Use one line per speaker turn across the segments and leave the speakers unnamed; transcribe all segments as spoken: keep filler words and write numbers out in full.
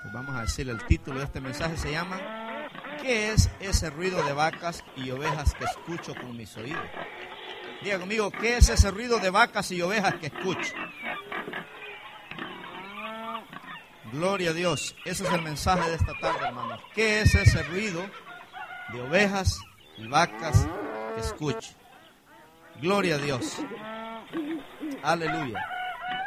Pues vamos a decirle, el título de este mensaje se llama ¿qué es ese ruido de vacas y ovejas que escucho con mis oídos? Diga conmigo, ¿qué es ese ruido de vacas y ovejas que escucho? Gloria a Dios. Ese es el mensaje de esta tarde, hermanos. ¿Qué es ese ruido de ovejas y vacas que escucho? Gloria a Dios. Aleluya.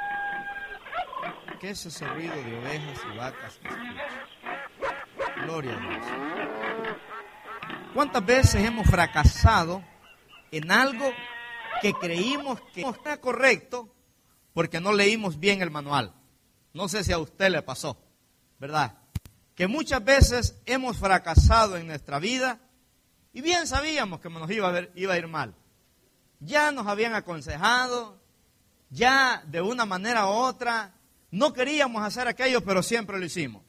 ¿Qué es ese ruido de ovejas y vacas que escucho? Gloria a Dios. ¿Cuántas veces hemos fracasado en algo que creímos que no está correcto porque no leímos bien el manual? No sé si a usted le pasó, ¿verdad? Que muchas veces hemos fracasado en nuestra vida y bien sabíamos que nos iba a, ver, iba a ir mal. Ya nos habían aconsejado, ya de una manera u otra, no queríamos hacer aquello, pero siempre lo hicimos.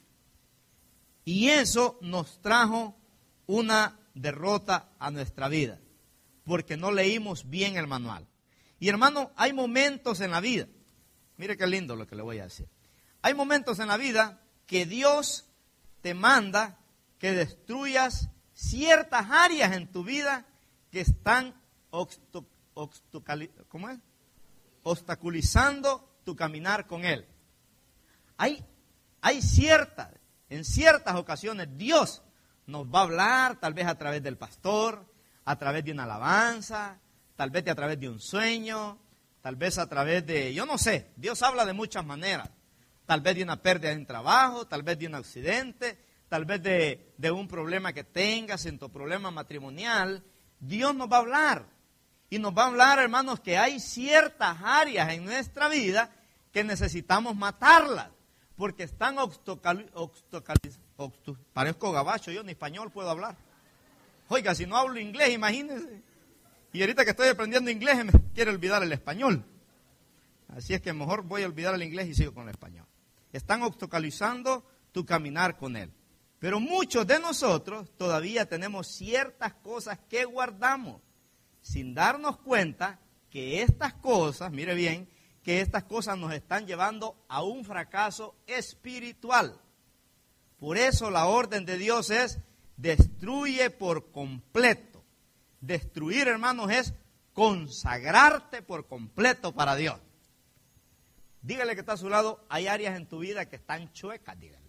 Y eso nos trajo una derrota a nuestra vida, porque no leímos bien el manual. Y hermano, hay momentos en la vida, mire qué lindo lo que le voy a decir. Hay momentos en la vida que Dios te manda que destruyas ciertas áreas en tu vida que están obstu- obstu- ¿cómo es? obstaculizando tu caminar con Él. Hay, hay ciertas, en ciertas ocasiones Dios nos va a hablar, tal vez a través del pastor, a través de una alabanza, tal vez a través de un sueño, tal vez a través de, yo no sé, Dios habla de muchas maneras. Tal vez de una pérdida en trabajo, tal vez de un accidente, tal vez de, de un problema que tengas en tu problema matrimonial. Dios nos va a hablar. Y nos va a hablar, hermanos, que hay ciertas áreas en nuestra vida que necesitamos matarlas. Porque están obstaculizando. Parezco gabacho, yo ni español puedo hablar. Oiga, si no hablo inglés, imagínense. Y ahorita que estoy aprendiendo inglés, me quiero olvidar el español. Así es que mejor voy a olvidar el inglés y sigo con el español. Están obstaculizando tu caminar con Él. Pero muchos de nosotros todavía tenemos ciertas cosas que guardamos sin darnos cuenta que estas cosas, mire bien, que estas cosas nos están llevando a un fracaso espiritual. Por eso la orden de Dios es destruye por completo. Destruir, hermanos, es consagrarte por completo para Dios. Dígale que está a su lado, hay áreas en tu vida que están chuecas, dígale.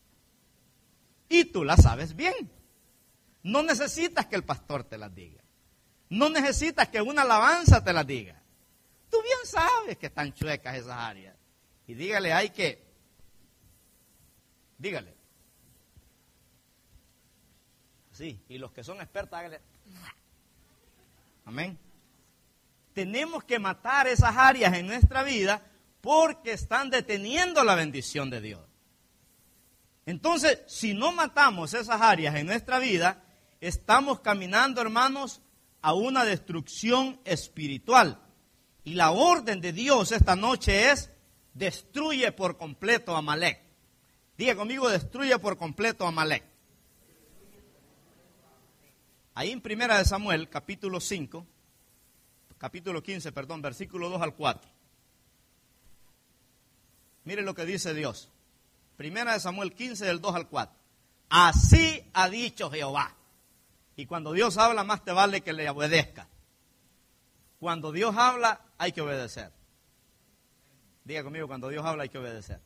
Y tú las sabes bien. No necesitas que el pastor te las diga. No necesitas que una alabanza te las diga. Tú bien sabes que están chuecas esas áreas. Y dígale, hay que, dígale. Sí, y los que son expertos, hágale. Amén. Tenemos que matar esas áreas en nuestra vida porque están deteniendo la bendición de Dios. Entonces, si no matamos esas áreas en nuestra vida, estamos caminando, hermanos, a una destrucción espiritual. Y la orden de Dios esta noche es, destruye por completo a Amalek. Diga conmigo, destruye por completo a Amalek. Ahí en Primera de Samuel, capítulo cinco, capítulo quince, perdón, versículo dos al cuatro. Mire lo que dice Dios. Primera de Samuel quince, del dos al cuatro. Así ha dicho Jehová. Y cuando Dios habla, más te vale que le obedezca. Cuando Dios habla, hay que obedecer. Diga conmigo, cuando Dios habla, hay que obedecer.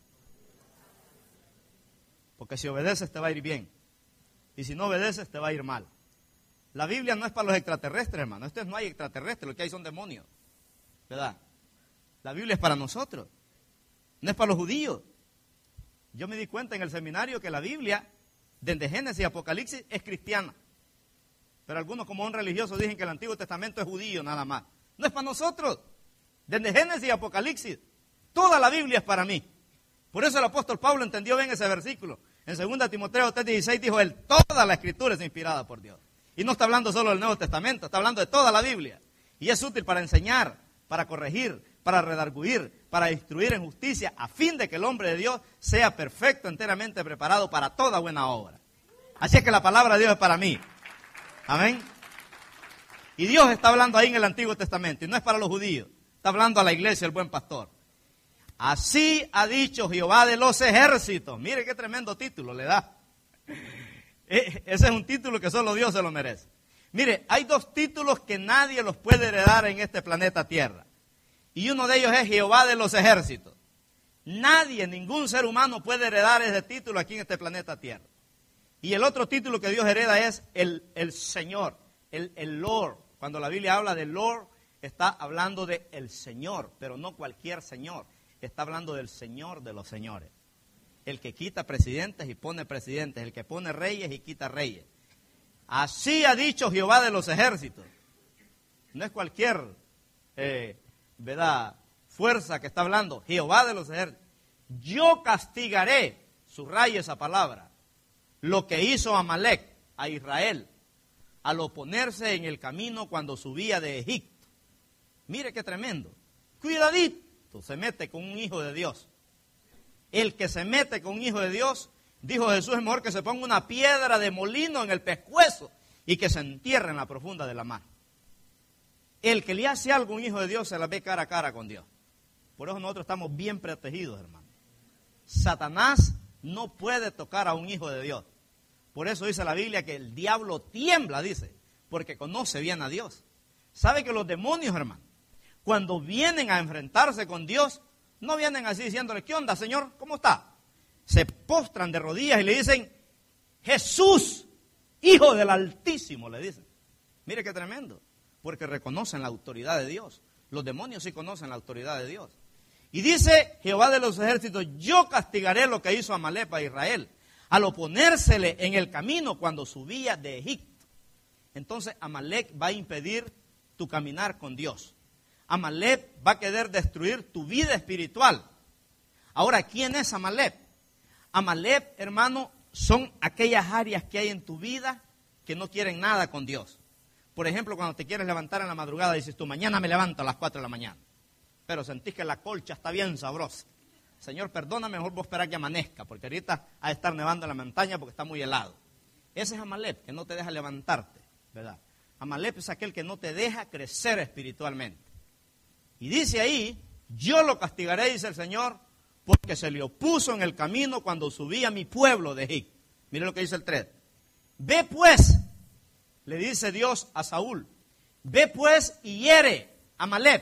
Porque si obedeces, te va a ir bien. Y si no obedeces, te va a ir mal. La Biblia no es para los extraterrestres, hermano. Esto no hay extraterrestres, lo que hay son demonios. ¿Verdad? La Biblia es para nosotros. No es para los judíos. Yo me di cuenta en el seminario que la Biblia, desde Génesis y Apocalipsis, es cristiana. Pero algunos, como son religiosos, dicen que el Antiguo Testamento es judío nada más. No es para nosotros. Desde Génesis y Apocalipsis, toda la Biblia es para mí. Por eso el apóstol Pablo entendió bien ese versículo. En segunda Timoteo tres dieciséis dijo él, toda la Escritura es inspirada por Dios. Y no está hablando solo del Nuevo Testamento, está hablando de toda la Biblia. Y es útil para enseñar, para corregir, para redarguir, para instruir en justicia, a fin de que el hombre de Dios sea perfecto, enteramente preparado para toda buena obra. Así es que la palabra de Dios es para mí. Amén. Y Dios está hablando ahí en el Antiguo Testamento, y no es para los judíos, está hablando a la iglesia, el buen pastor. Así ha dicho Jehová de los ejércitos. Mire qué tremendo título le da. Ese es un título que solo Dios se lo merece. Mire, hay dos títulos que nadie los puede heredar en este planeta Tierra. Y uno de ellos es Jehová de los ejércitos. Nadie, ningún ser humano puede heredar ese título aquí en este planeta Tierra. Y el otro título que Dios hereda es el, el Señor, el, el Lord. Cuando la Biblia habla de Lord, está hablando de el Señor, pero no cualquier Señor. Está hablando del Señor de los señores. El que quita presidentes y pone presidentes, el que pone reyes y quita reyes. Así ha dicho Jehová de los ejércitos. No es cualquier, eh, ¿verdad?, fuerza que está hablando. Jehová de los ejércitos. Yo castigaré, subraya esa palabra, lo que hizo Amalec a Israel al oponerse en el camino cuando subía de Egipto. Mire qué tremendo. Cuidadito, se mete con un hijo de Dios. El que se mete con un hijo de Dios, dijo Jesús, es mejor que se ponga una piedra de molino en el pescuezo y que se entierre en la profunda de la mar. El que le hace algo a un hijo de Dios se la ve cara a cara con Dios. Por eso nosotros estamos bien protegidos, hermano. Satanás no puede tocar a un hijo de Dios. Por eso dice la Biblia que el diablo tiembla, dice, porque conoce bien a Dios. ¿Sabe que los demonios, hermano, cuando vienen a enfrentarse con Dios, no vienen así diciéndole, ¿qué onda, Señor? ¿Cómo está? Se postran de rodillas y le dicen, Jesús, Hijo del Altísimo, le dicen. Mire qué tremendo, porque reconocen la autoridad de Dios. Los demonios sí conocen la autoridad de Dios. Y dice Jehová de los ejércitos, yo castigaré lo que hizo Amalec a Israel, al oponérsele en el camino cuando subía de Egipto. Entonces Amalec va a impedir tu caminar con Dios. Amalec va a querer destruir tu vida espiritual. Ahora, ¿quién es Amalec? Amalec, hermano, son aquellas áreas que hay en tu vida que no quieren nada con Dios. Por ejemplo, cuando te quieres levantar en la madrugada, dices tú, mañana me levanto a las cuatro de la mañana. Pero sentís que la colcha está bien sabrosa. Señor, perdóname, mejor vos esperar que amanezca, porque ahorita ha de estar nevando en la montaña porque está muy helado. Ese es Amalec, que no te deja levantarte, ¿verdad? Amalec es aquel que no te deja crecer espiritualmente. Y dice ahí, yo lo castigaré, dice el Señor, porque se le opuso en el camino cuando subía mi pueblo de Egipto. Mire lo que dice el tres. Ve pues, le dice Dios a Saúl, ve pues y hiere a Amalec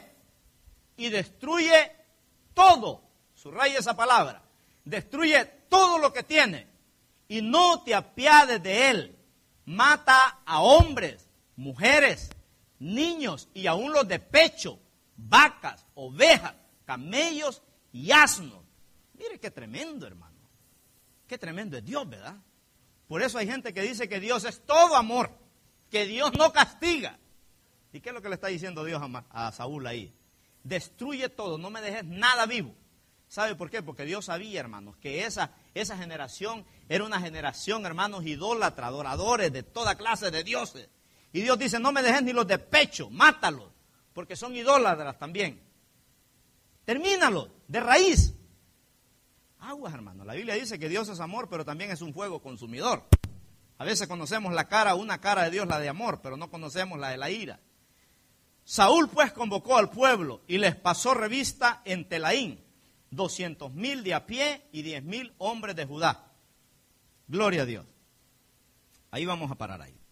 y destruye todo, subraya esa palabra, destruye todo lo que tiene y no te apiades de él. Mata a hombres, mujeres, niños y aún los de pecho, vacas, ovejas, camellos y asnos. Mire qué tremendo, hermano. Qué tremendo es Dios, ¿verdad? Por eso hay gente que dice que Dios es todo amor, que Dios no castiga. ¿Y qué es lo que le está diciendo Dios a, a Saúl ahí? Destruye todo, no me dejes nada vivo. ¿Sabe por qué? Porque Dios sabía, hermanos, que esa, esa generación era una generación, hermanos, idólatra, adoradores de toda clase de dioses. Y Dios dice, no me dejes ni los de pecho, mátalos, porque son idólatras también. Termínalos, de raíz. Aguas, hermano. La Biblia dice que Dios es amor, pero también es un fuego consumidor. A veces conocemos la cara, una cara de Dios, la de amor, pero no conocemos la de la ira. Saúl pues convocó al pueblo y les pasó revista en Telaín, doscientos mil de a pie y diez mil hombres de Judá. Gloria a Dios. Ahí vamos a parar ahí.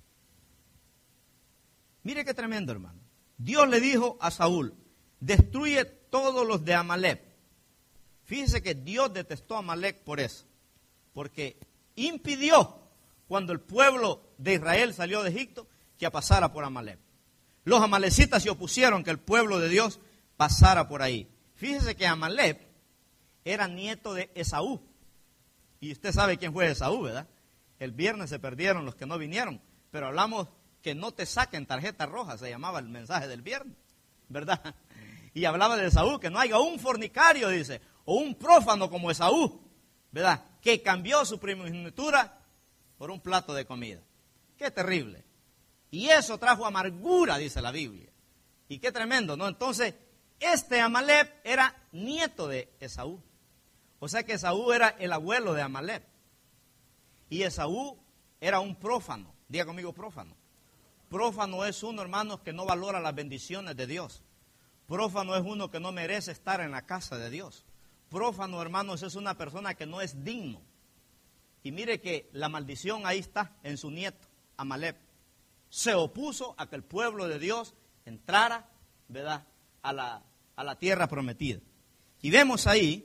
Mire qué tremendo, hermano. Dios le dijo a Saúl, destruye todos los de Amalec. Fíjese que Dios detestó a Amalec por eso, porque impidió cuando el pueblo de Israel salió de Egipto que pasara por Amalec. Los amalecitas se opusieron que el pueblo de Dios pasara por ahí. Fíjese que Amalec era nieto de Esaú. Y usted sabe quién fue Esaú, ¿verdad? El viernes se perdieron los que no vinieron, pero hablamos que no te saquen tarjeta roja, se llamaba el mensaje del viernes, ¿verdad? Y hablaba de Esaú, que no haya un fornicario, dice, o un prófano como Esaú, ¿verdad? Que cambió su primogenitura por un plato de comida. Qué terrible. Y eso trajo amargura, dice la Biblia. Y qué tremendo, ¿no? Entonces, este Amalec era nieto de Esaú. O sea que Esaú era el abuelo de Amalec. Y Esaú era un prófano. Diga conmigo, prófano. Prófano es uno, hermanos, que no valora las bendiciones de Dios. Prófano es uno que no merece estar en la casa de Dios. Prófano, hermanos, es una persona que no es digno. Y mire que la maldición ahí está en su nieto, Amalek. Se opuso a que el pueblo de Dios entrara, ¿verdad?, a la, a la tierra prometida. Y vemos ahí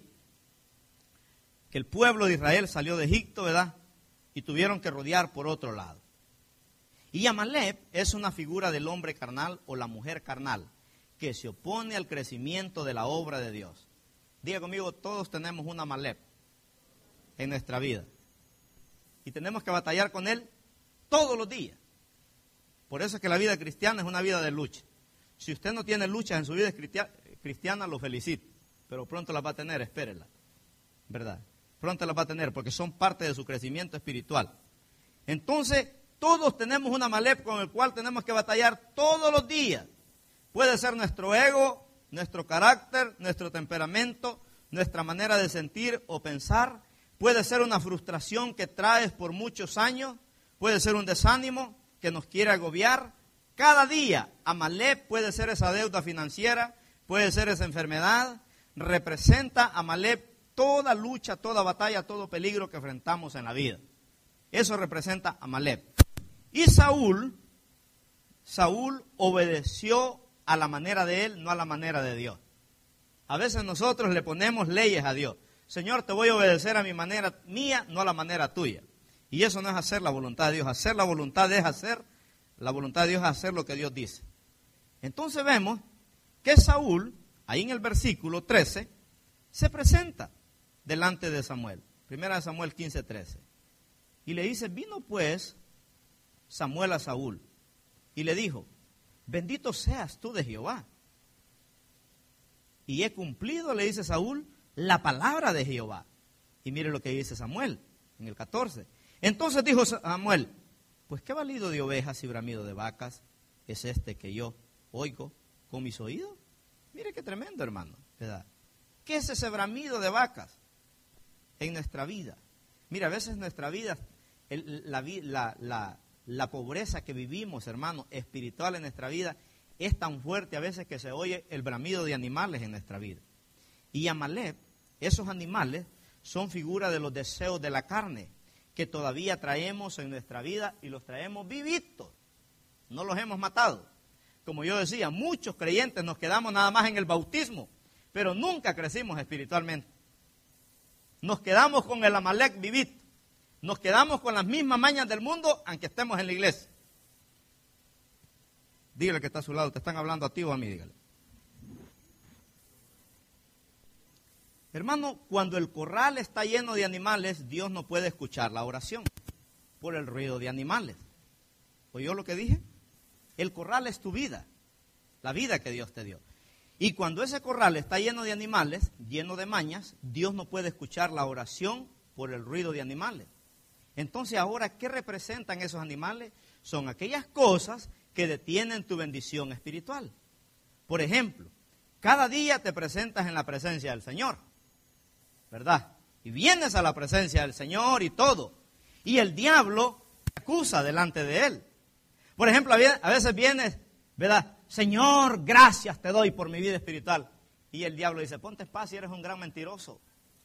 que el pueblo de Israel salió de Egipto, ¿verdad?, y tuvieron que rodear por otro lado. Y Amalek es una figura del hombre carnal o la mujer carnal que se opone al crecimiento de la obra de Dios. Diga conmigo, todos tenemos un Amalek en nuestra vida. Y tenemos que batallar con él todos los días. Por eso es que la vida cristiana es una vida de lucha. Si usted no tiene luchas en su vida cristiana, lo felicito. Pero pronto las va a tener, espérela. ¿Verdad? Pronto las va a tener porque son parte de su crecimiento espiritual. Entonces, todos tenemos un Amalek con el cual tenemos que batallar todos los días. Puede ser nuestro ego, nuestro carácter, nuestro temperamento, nuestra manera de sentir o pensar. Puede ser una frustración que traes por muchos años. Puede ser un desánimo que nos quiere agobiar. Cada día, Amalek puede ser esa deuda financiera, puede ser esa enfermedad. Representa Amalek toda lucha, toda batalla, todo peligro que enfrentamos en la vida. Eso representa Amalek. Y Saúl, Saúl obedeció a la manera de él, no a la manera de Dios. A veces nosotros le ponemos leyes a Dios. Señor, te voy a obedecer a mi manera mía, no a la manera tuya. Y eso no es hacer la voluntad de Dios. Hacer la voluntad es hacer, la voluntad de Dios es hacer lo que Dios dice. Entonces vemos que Saúl, ahí en el versículo trece, se presenta delante de Samuel. Primera de Samuel quince, trece. Y le dice, vino pues Samuel a Saúl y le dijo, bendito seas tú de Jehová. Y he cumplido, le dice Saúl, la palabra de Jehová. Y mire lo que dice Samuel en el catorce. Entonces dijo Samuel, pues qué valido de ovejas y bramido de vacas es este que yo oigo con mis oídos. Mire qué tremendo, hermano, ¿verdad? ¿Qué es ese bramido de vacas en nuestra vida? Mira, a veces en nuestra vida, el, la, la, la, la pobreza que vivimos, hermano, espiritual en nuestra vida, es tan fuerte a veces que se oye el bramido de animales en nuestra vida. Y Amalek, esos animales, son figuras de los deseos de la carne, que todavía traemos en nuestra vida y los traemos vivitos. No los hemos matado. Como yo decía, muchos creyentes nos quedamos nada más en el bautismo, pero nunca crecimos espiritualmente. Nos quedamos con el Amalek vivito. Nos quedamos con las mismas mañas del mundo, aunque estemos en la iglesia. Dígale que está a su lado, te están hablando a ti o a mí, dígale. Hermano, cuando el corral está lleno de animales, Dios no puede escuchar la oración por el ruido de animales. ¿Oyó lo que dije? El corral es tu vida, la vida que Dios te dio. Y cuando ese corral está lleno de animales, lleno de mañas, Dios no puede escuchar la oración por el ruido de animales. Entonces ahora, ¿qué representan esos animales? Son aquellas cosas que detienen tu bendición espiritual. Por ejemplo, cada día te presentas en la presencia del Señor, ¿verdad? Y vienes a la presencia del Señor y todo. Y el diablo te acusa delante de Él. Por ejemplo, a veces vienes, ¿verdad? Señor, gracias te doy por mi vida espiritual. Y el diablo dice, ponte en paz si eres un gran mentiroso.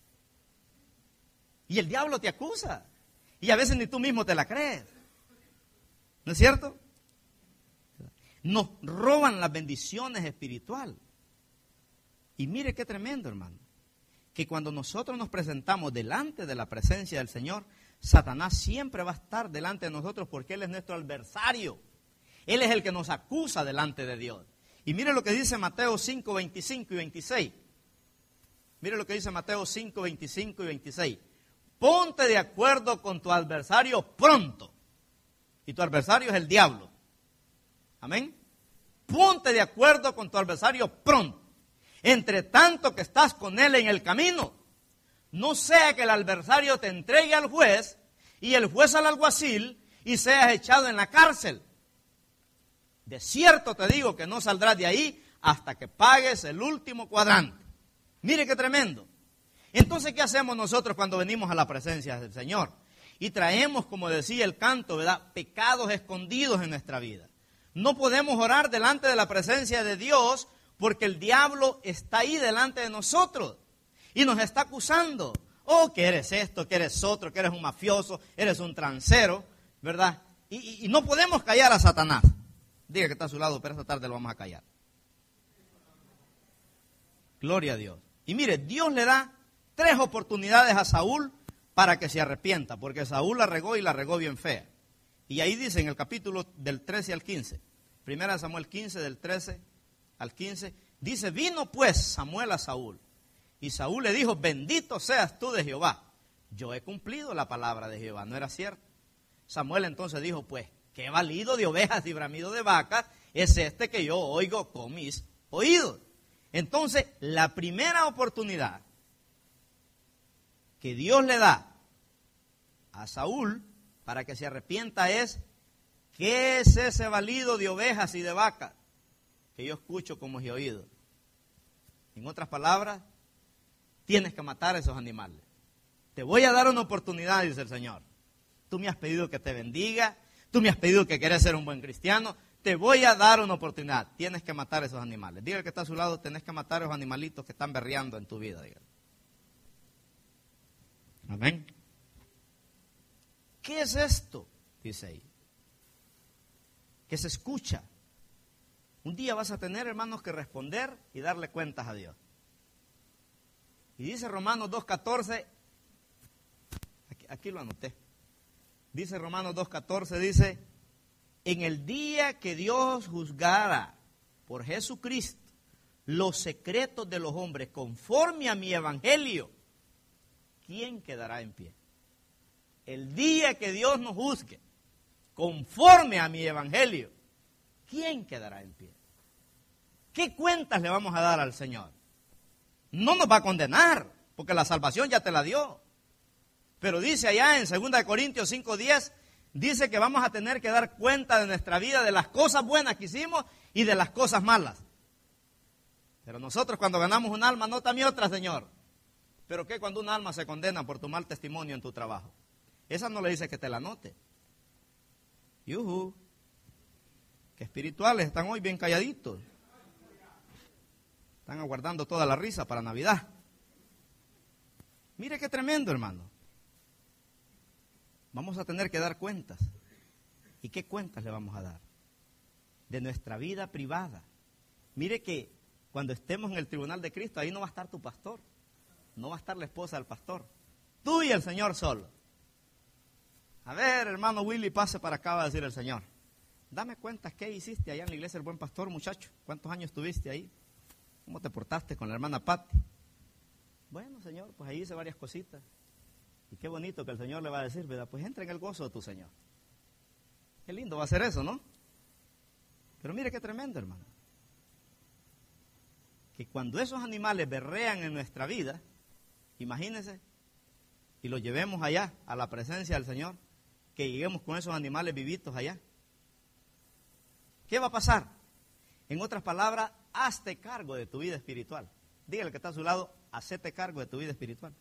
Y el diablo te acusa. Y a veces ni tú mismo te la crees. ¿No es cierto? Nos roban las bendiciones espirituales. Y mire qué tremendo, hermano. Que cuando nosotros nos presentamos delante de la presencia del Señor, Satanás siempre va a estar delante de nosotros porque Él es nuestro adversario. Él es el que nos acusa delante de Dios. Y mire lo que dice Mateo cinco, veinticinco y veintiséis. Mire lo que dice Mateo cinco, veinticinco y veintiséis. Ponte de acuerdo con tu adversario pronto. Y tu adversario es el diablo. Amén. Ponte de acuerdo con tu adversario pronto. Entre tanto que estás con él en el camino, no sea que el adversario te entregue al juez y el juez al alguacil y seas echado en la cárcel. De cierto te digo que no saldrás de ahí hasta que pagues el último cuadrante. Mire qué tremendo. Entonces, ¿qué hacemos nosotros cuando venimos a la presencia del Señor? Y traemos, como decía el canto, ¿verdad?, pecados escondidos en nuestra vida. No podemos orar delante de la presencia de Dios porque el diablo está ahí delante de nosotros y nos está acusando. Oh, que eres esto, que eres otro, que eres un mafioso, eres un transero, ¿verdad? Y, y, y no podemos callar a Satanás. Diga que está a su lado, pero esta tarde lo vamos a callar. Gloria a Dios. Y mire, Dios le da tres oportunidades a Saúl para que se arrepienta, porque Saúl la regó y la regó bien fea. Y ahí dice en el capítulo del trece al quince, primera Samuel quince, del trece al quince, dice, vino pues Samuel a Saúl, y Saúl le dijo, bendito seas tú de Jehová. Yo he cumplido la palabra de Jehová, ¿no era cierto? Samuel entonces dijo, pues, qué balido de ovejas y bramido de vacas es este que yo oigo con mis oídos. Entonces, la primera oportunidad que Dios le da a Saúl para que se arrepienta es, ¿qué es ese balido de ovejas y de vacas que yo escucho con mis oídos? En otras palabras, tienes que matar a esos animales. Te voy a dar una oportunidad, dice el Señor. Tú me has pedido que te bendiga, tú me has pedido que quieres ser un buen cristiano, te voy a dar una oportunidad. Tienes que matar a esos animales. Diga que está a su lado, tenés que matar a esos animalitos que están berreando en tu vida. Diga. Amén. ¿Qué es esto? Dice ahí. Que se escucha. Un día vas a tener, hermanos, que responder y darle cuentas a Dios. Y dice Romanos dos catorce, aquí, aquí lo anoté. Dice Romanos dos catorce, dice, en el día que Dios juzgara por Jesucristo los secretos de los hombres conforme a mi evangelio, ¿quién quedará en pie? El día que Dios nos juzgue conforme a mi evangelio, ¿quién quedará en pie? ¿Qué cuentas le vamos a dar al Señor? No nos va a condenar, porque la salvación ya te la dio. Pero dice allá en segunda Corintios cinco diez, dice que vamos a tener que dar cuenta de nuestra vida, de las cosas buenas que hicimos y de las cosas malas. Pero nosotros cuando ganamos un alma, nota mi otra, Señor. ¿Pero qué cuando un alma se condena por tu mal testimonio en tu trabajo? Esa no le dice que te la note. Yuhu. Que espirituales están hoy bien calladitos. Están aguardando toda la risa para Navidad. Mire qué tremendo, hermano. Vamos a tener que dar cuentas. ¿Y qué cuentas le vamos a dar? De nuestra vida privada. Mire que cuando estemos en el tribunal de Cristo, ahí no va a estar tu pastor. No va a estar la esposa del pastor. Tú y el Señor solo. A ver, hermano Willy, pase para acá, va a decir el Señor. Dame cuentas, ¿qué hiciste allá en la iglesia del Buen Pastor, muchacho? ¿Cuántos años estuviste ahí? ¿Cómo te portaste con la hermana Patti? Bueno, Señor, pues ahí hice varias cositas. Y qué bonito que el Señor le va a decir, ¿verdad? Pues entra en el gozo de tu Señor. Qué lindo va a ser eso, ¿no? Pero mire qué tremendo, hermano. Que cuando esos animales berrean en nuestra vida, imagínense, y los llevemos allá, a la presencia del Señor, que lleguemos con esos animales vivitos allá. ¿Qué va a pasar? En otras palabras, hazte cargo de tu vida espiritual. Dígale que está a su lado, hacete cargo de tu vida espiritual.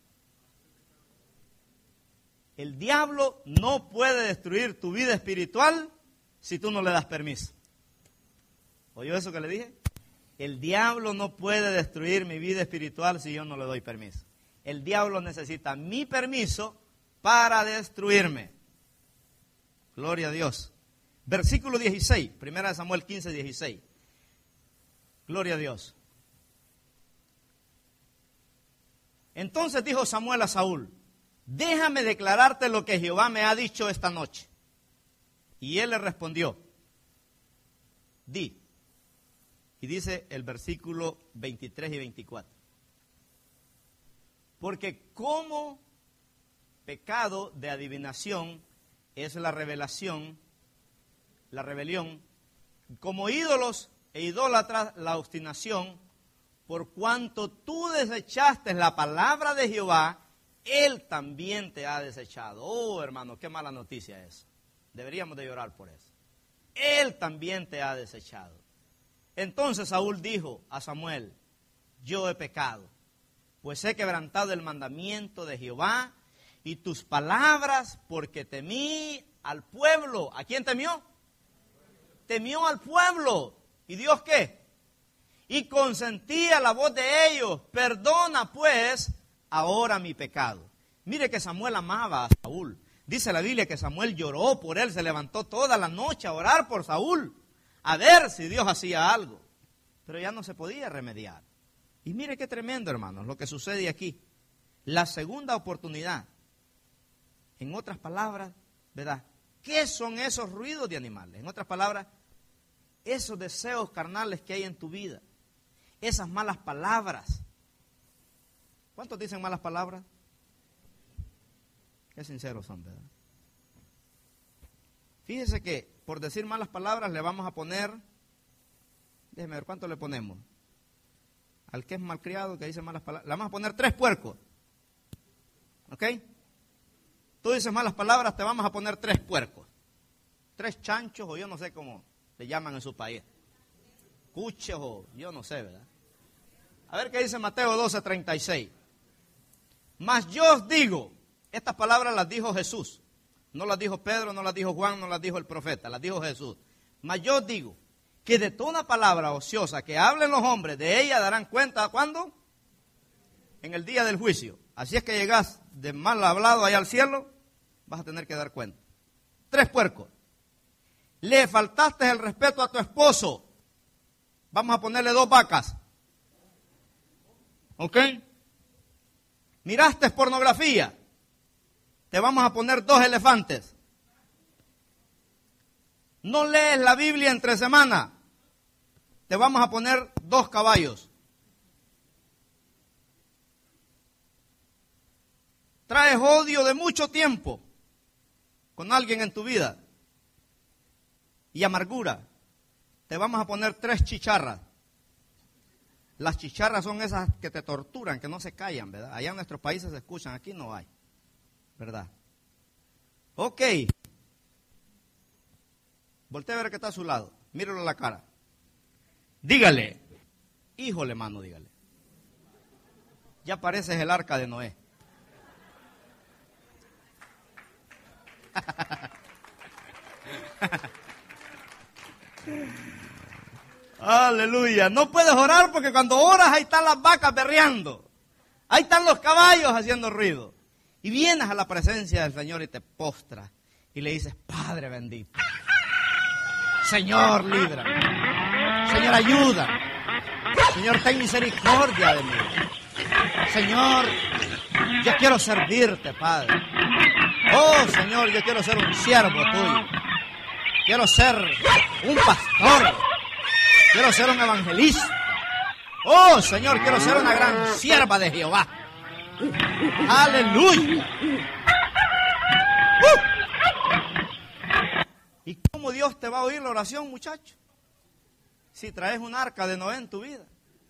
El diablo no puede destruir tu vida espiritual si tú no le das permiso. ¿Oyó eso que le dije? El diablo no puede destruir mi vida espiritual si yo no le doy permiso. El diablo necesita mi permiso para destruirme. Gloria a Dios. Versículo dieciséis, primera Samuel quince, dieciséis. Gloria a Dios. Entonces dijo Samuel a Saúl, déjame declararte lo que Jehová me ha dicho esta noche. Y él le respondió, di. Y dice el versículo veintitrés y veinticuatro. Porque como pecado de adivinación es la revelación, la rebelión, como ídolos e idólatras la obstinación, por cuanto tú desechaste la palabra de Jehová, Él también te ha desechado. Oh, hermano, qué mala noticia es. Deberíamos de llorar por eso. Él también te ha desechado. Entonces Saúl dijo a Samuel, yo he pecado, pues he quebrantado el mandamiento de Jehová y tus palabras, porque temí al pueblo. ¿A quién temió? Temió al pueblo. ¿Y Dios qué? y consentía la voz de ellos. Perdona pues ahora mi pecado. Mire que Samuel amaba a Saúl. Dice la Biblia que Samuel lloró por él, se levantó toda la noche a orar por Saúl, a ver si Dios hacía algo. Pero ya no se podía remediar. Y mire qué tremendo, hermanos, lo que sucede aquí. La segunda oportunidad. En otras palabras, ¿verdad? ¿Qué son esos ruidos de animales? En otras palabras, esos deseos carnales que hay en tu vida. Esas malas palabras. ¿Cuántos dicen malas palabras? Qué sinceros son, ¿verdad? Fíjese que por decir malas palabras le vamos a poner, déjeme ver, ¿cuánto le ponemos? Al que es malcriado, que dice malas palabras, le vamos a poner tres puercos. ¿Ok? Tú dices malas palabras, te vamos a poner tres puercos. Tres chanchos, o yo no sé cómo le llaman en su país. Cuches, o yo no sé, ¿verdad? A ver qué dice Mateo doce, treinta y seis. Mas yo os digo, estas palabras las dijo Jesús. No las dijo Pedro, no las dijo Juan, no las dijo el profeta, las dijo Jesús. Mas yo os digo que de toda palabra ociosa que hablen los hombres, de ella darán cuenta, ¿cuándo? En el día del juicio. Así es que llegas de mal hablado allá al cielo, vas a tener que dar cuenta. Tres puercos. Le faltaste el respeto a tu esposo. Vamos a ponerle dos vacas. ¿Ok? Miraste pornografía. Te vamos a poner dos elefantes. No lees la Biblia entre semana. Te vamos a poner dos caballos. Traes odio de mucho tiempo con alguien en tu vida y amargura. Te vamos a poner tres chicharras. Las chicharras son esas que te torturan, que no se callan, ¿verdad? Allá en nuestros países se escuchan, aquí no hay, ¿verdad? Ok. Voltea a ver que está a su lado. Míralo a la cara. Dígale. Híjole, mano, dígale. Ya pareces el arca de Noé. Aleluya. No puedes orar porque cuando oras ahí están las vacas berreando. Ahí están los caballos haciendo ruido. Y vienes a la presencia del Señor y te postras y le dices, Padre bendito, Señor, líbrame. Señor, ayuda. Señor, ten misericordia de mí. Señor, yo quiero servirte, Padre. Oh, Señor, yo quiero ser un siervo tuyo. Quiero ser un pastor. Quiero ser un evangelista. Oh, Señor, quiero ser una gran sierva de Jehová. Aleluya. Uh. ¿Y cómo Dios te va a oír la oración, muchacho? Si traes un arca de Noé en tu vida.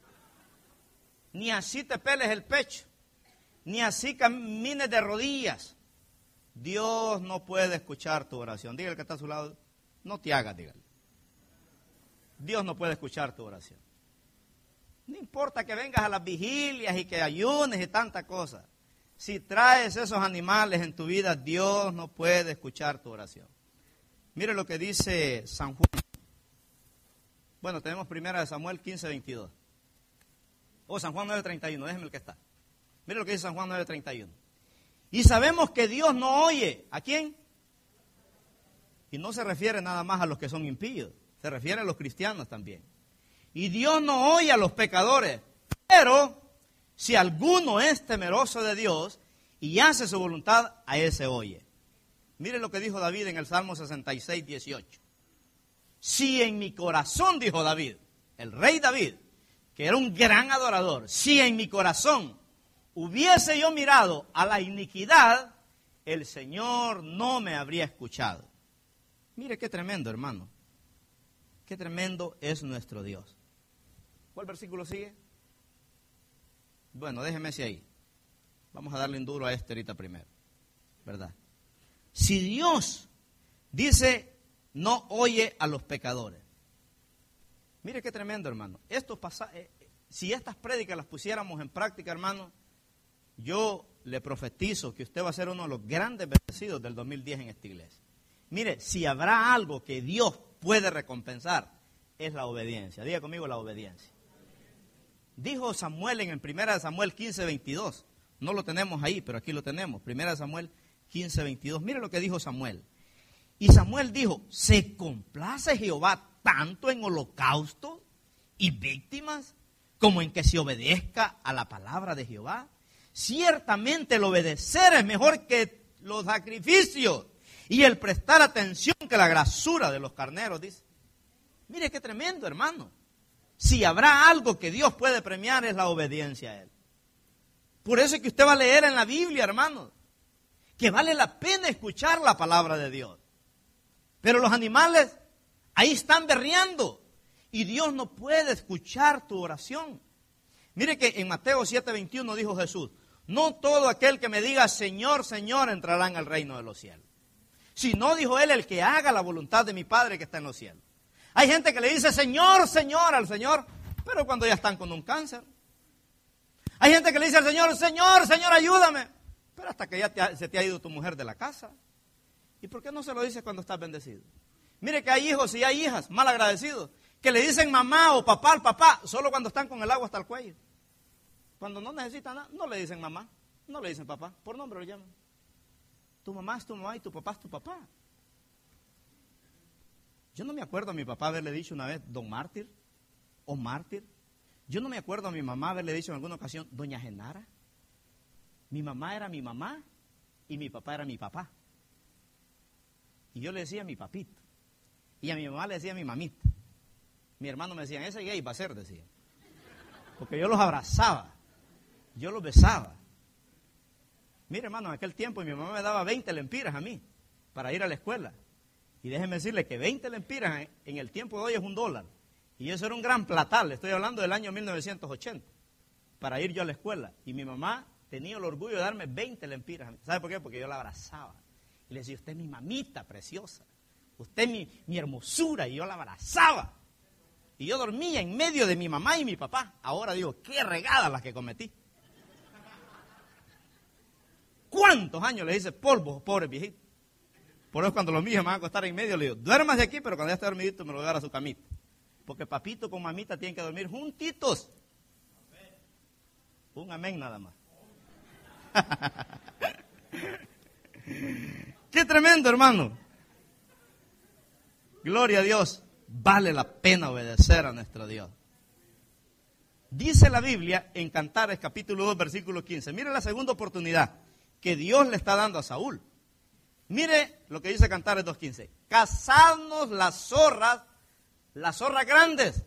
Ni así te peles el pecho. Ni así camines de rodillas. Dios no puede escuchar tu oración. Dígale que está a su lado. No te hagas, dígale. Dios no puede escuchar tu oración. No importa que vengas a las vigilias y que ayunes y tanta cosa. Si traes esos animales en tu vida, Dios no puede escuchar tu oración. Mire lo que dice San Juan. Bueno, tenemos primera de Samuel quince, veintidós. O San Juan nueve, treinta y uno, déjeme el que está. Mire lo que dice San Juan nueve, treinta y uno. Y sabemos que Dios no oye. ¿A quién? Y no se refiere nada más a los que son impíos. Se refiere a los cristianos también. Y Dios no oye a los pecadores. Pero si alguno es temeroso de Dios y hace su voluntad, a él se oye. Mire lo que dijo David en el Salmo sesenta y seis, dieciocho. Si en mi corazón, dijo David, el rey David, que era un gran adorador, si en mi corazón hubiese yo mirado a la iniquidad, el Señor no me habría escuchado. Mire qué tremendo, hermano. Qué tremendo es nuestro Dios. ¿Cuál versículo sigue? Bueno, déjeme ese ahí. Vamos a darle un duro a este ahorita primero, ¿verdad? Si Dios dice, no oye a los pecadores. Mire qué tremendo, hermano. Esto pasa, eh, si estas prédicas las pusiéramos en práctica, hermano, yo le profetizo que usted va a ser uno de los grandes bendecidos del dos mil diez en esta iglesia. Mire, si habrá algo que Dios puede recompensar, es la obediencia. Diga conmigo la obediencia. dijo Samuel en primera de Samuel quince veintidós. No lo tenemos ahí, pero aquí lo tenemos. primera de Samuel quince veintidós. Mire lo que dijo Samuel. Y Samuel dijo, ¿se complace Jehová tanto en holocaustos y víctimas como en que se obedezca a la palabra de Jehová? Ciertamente el obedecer es mejor que los sacrificios y el prestar atención que la grasura de los carneros, dice. Mire qué tremendo, hermano. Si habrá algo que Dios puede premiar es la obediencia a Él. Por eso es que usted va a leer en la Biblia, hermano, que vale la pena escuchar la palabra de Dios. Pero los animales ahí están berreando y Dios no puede escuchar tu oración. Mire que en Mateo siete veintiuno dijo Jesús, no todo aquel que me diga Señor, Señor entrará en el reino de los cielos. Sino, dijo Él, el que haga la voluntad de mi Padre que está en los cielos. Hay gente que le dice Señor, Señor al Señor, pero cuando ya están con un cáncer. Hay gente que le dice al Señor, Señor, Señor, ayúdame. Pero hasta que ya te ha, se te ha ido tu mujer de la casa. ¿Y por qué no se lo dices cuando estás bendecido? Mire que hay hijos y hay hijas mal agradecidos que le dicen mamá o papá al papá solo cuando están con el agua hasta el cuello. Cuando no necesitan nada, no le dicen mamá, no le dicen papá, por nombre lo llaman. Tu mamá es tu mamá y tu papá es tu papá. Yo no me acuerdo a mi papá haberle dicho una vez don Mártir o Mártir. Yo no me acuerdo a mi mamá haberle dicho en alguna ocasión doña Genara. Mi mamá era mi mamá y mi papá era mi papá. Y yo le decía mi papito. Y a mi mamá le decía mi mamita. Mi hermano me decía, ese gay va a ser, decía. Porque yo los abrazaba. Yo los besaba. Mire, hermano, en aquel tiempo mi mamá me daba veinte lempiras a mí para ir a la escuela. Y déjeme decirle que veinte lempiras en el tiempo de hoy es un dólar. Y eso era un gran platal. Le estoy hablando del año mil novecientos ochenta. Para ir yo a la escuela. Y mi mamá tenía el orgullo de darme veinte lempiras a mí. ¿Sabe por qué? Porque yo la abrazaba. Y le decía, usted es mi mamita preciosa. Usted es mi, mi hermosura. Y yo la abrazaba. Y yo dormía en medio de mi mamá y mi papá. Ahora digo, qué regadas las que cometí. ¿Cuántos años le hice polvo, pobre viejito? Por eso cuando los míos me van a acostar en medio, le digo, duermas de aquí, pero cuando ya esté dormidito me lo voy a dar a su camita. Porque papito con mamita tienen que dormir juntitos. Un amén nada más. Qué tremendo, hermano. Gloria a Dios. Vale la pena obedecer a nuestro Dios. Dice la Biblia en Cantares capítulo dos versículo quince. Mire la segunda oportunidad que Dios le está dando a Saúl. Mire lo que dice Cantares dos quince. Cazadnos las zorras, las zorras grandes,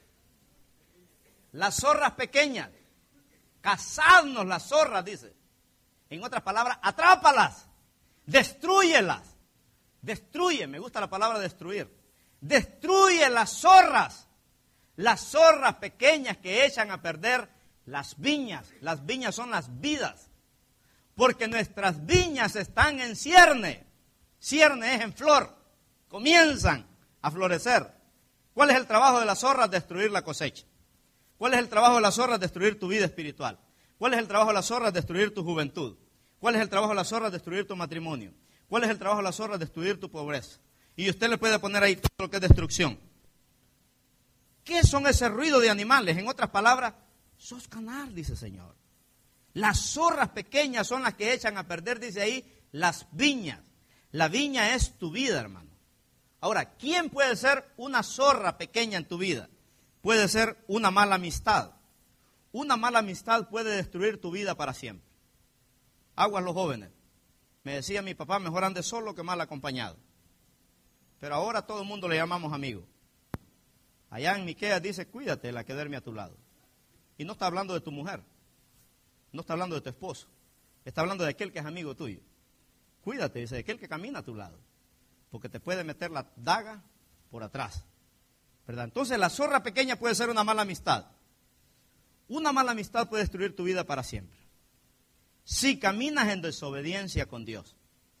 las zorras pequeñas. Cazadnos las zorras, dice. En otras palabras, atrápalas, destrúyelas. Destruye, me gusta la palabra destruir. Destruye las zorras, las zorras pequeñas que echan a perder las viñas. Las viñas son las vidas, porque nuestras viñas están en cierne. Cierne es en flor, comienzan a florecer. ¿Cuál es el trabajo de las zorras? Destruir la cosecha. ¿Cuál es el trabajo de las zorras? Destruir tu vida espiritual. ¿Cuál es el trabajo de las zorras? Destruir tu juventud. ¿Cuál es el trabajo de las zorras? Destruir tu matrimonio. ¿Cuál es el trabajo de las zorras? Destruir tu pobreza. Y usted le puede poner ahí todo lo que es destrucción. ¿Qué son ese ruido de animales? En otras palabras, sos canar, dice el Señor. Las zorras pequeñas son las que echan a perder, dice ahí, las viñas. La viña es tu vida, hermano. Ahora, ¿quién puede ser una zorra pequeña en tu vida? Puede ser una mala amistad. Una mala amistad puede destruir tu vida para siempre. Aguas los jóvenes. Me decía mi papá, mejor ande solo que mal acompañado. Pero ahora todo el mundo le llamamos amigo. Allá en Miqueas dice, cuídate la que duerme a tu lado. Y no está hablando de tu mujer. No está hablando de tu esposo. Está hablando de aquel que es amigo tuyo. Cuídate, dice, de aquel que camina a tu lado. Porque te puede meter la daga por atrás. ¿Verdad? Entonces la zorra pequeña puede ser una mala amistad. Una mala amistad puede destruir tu vida para siempre. Si caminas en desobediencia con Dios.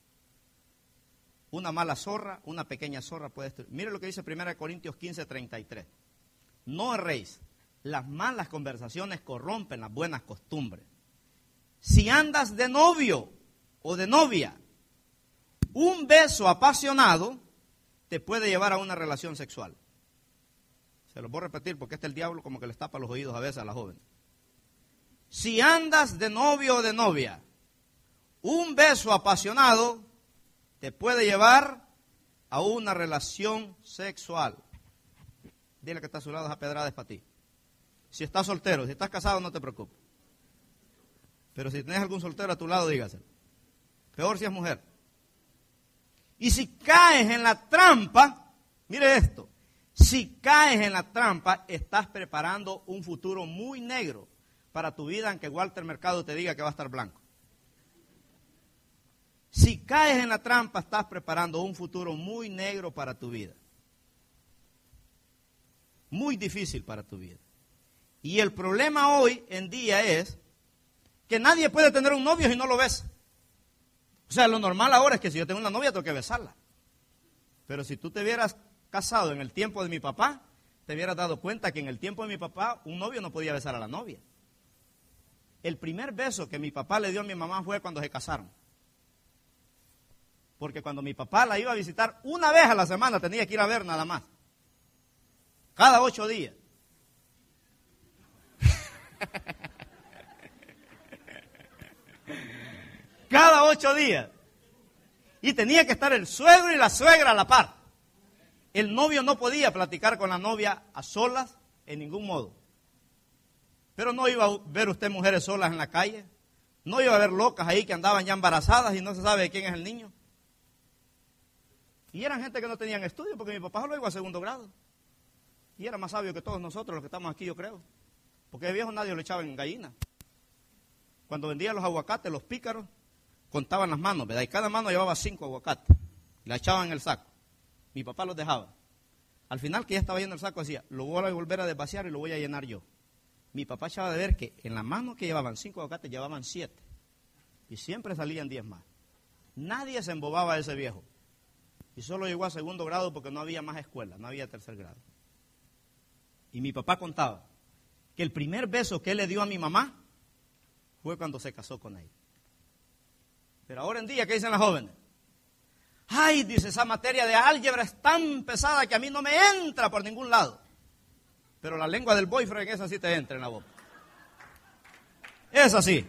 Una mala zorra, una pequeña zorra puede destruir. Mire lo que dice primera Corintios quince, treinta y tres. No erréis. Las malas conversaciones corrompen las buenas costumbres. Si andas de novio o de novia, un beso apasionado te puede llevar a una relación sexual. Se los voy a repetir porque este el diablo como que les tapa los oídos a veces a la joven. Si andas de novio o de novia, un beso apasionado te puede llevar a una relación sexual. Dile que está a su lado, esa pedrada es para ti. Si estás soltero, si estás casado, no te preocupes. Pero si tienes algún soltero a tu lado, dígaselo. Peor si es mujer. Y si caes en la trampa, mire esto, si caes en la trampa, estás preparando un futuro muy negro para tu vida, aunque Walter Mercado te diga que va a estar blanco. Si caes en la trampa, estás preparando un futuro muy negro para tu vida. Muy difícil para tu vida. Y el problema hoy en día es que nadie puede tener un novio si no lo besa. O sea, lo normal ahora es que si yo tengo una novia tengo que besarla. Pero si tú te hubieras casado en el tiempo de mi papá, te hubieras dado cuenta que en el tiempo de mi papá un novio no podía besar a la novia. El primer beso que mi papá le dio a mi mamá fue cuando se casaron. Porque cuando mi papá la iba a visitar una vez a la semana tenía que ir a ver nada más. Cada ocho días. Cada ocho días. Y tenía que estar el suegro y la suegra a la par. El novio no podía platicar con la novia a solas en ningún modo. Pero no iba a ver usted mujeres solas en la calle. No iba a ver locas ahí que andaban ya embarazadas y no se sabe de quién es el niño. Y eran gente que no tenían estudio, porque mi papá solo iba a segundo grado. Y era más sabio que todos nosotros los que estamos aquí, yo creo. Porque de viejo nadie lo echaba en gallina. Cuando vendían los aguacates, los pícaros contaban las manos, ¿verdad? Y cada mano llevaba cinco aguacates. Y la echaban en el saco. Mi papá los dejaba. Al final, que ya estaba lleno el saco, decía, lo voy a volver a desvaciar y lo voy a llenar yo. Mi papá echaba de ver que en la mano que llevaban cinco aguacates, llevaban siete. Y siempre salían diez más. Nadie se embobaba de ese viejo. Y solo llegó a segundo grado porque no había más escuela, no había tercer grado. Y mi papá contaba que el primer beso que él le dio a mi mamá fue cuando se casó con ella. Pero ahora en día, ¿qué dicen las jóvenes? Ay, dice, esa materia de álgebra es tan pesada que a mí no me entra por ningún lado. Pero la lengua del boyfriend, esa sí te entra en la boca. Es así.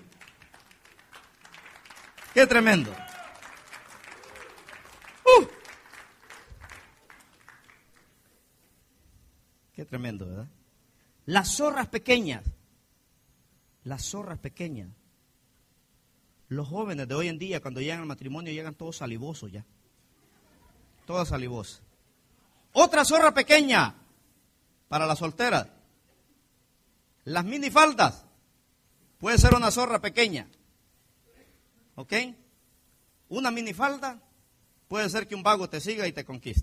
Qué tremendo. Uh. Qué tremendo, ¿verdad? Las zorras pequeñas. Las zorras pequeñas. Los jóvenes de hoy en día, cuando llegan al matrimonio, llegan todos salivosos ya. Todas salivosas. Otra zorra pequeña para las solteras. Las minifaldas. Puede ser una zorra pequeña. ¿Ok? Una minifalda puede ser que un vago te siga y te conquiste.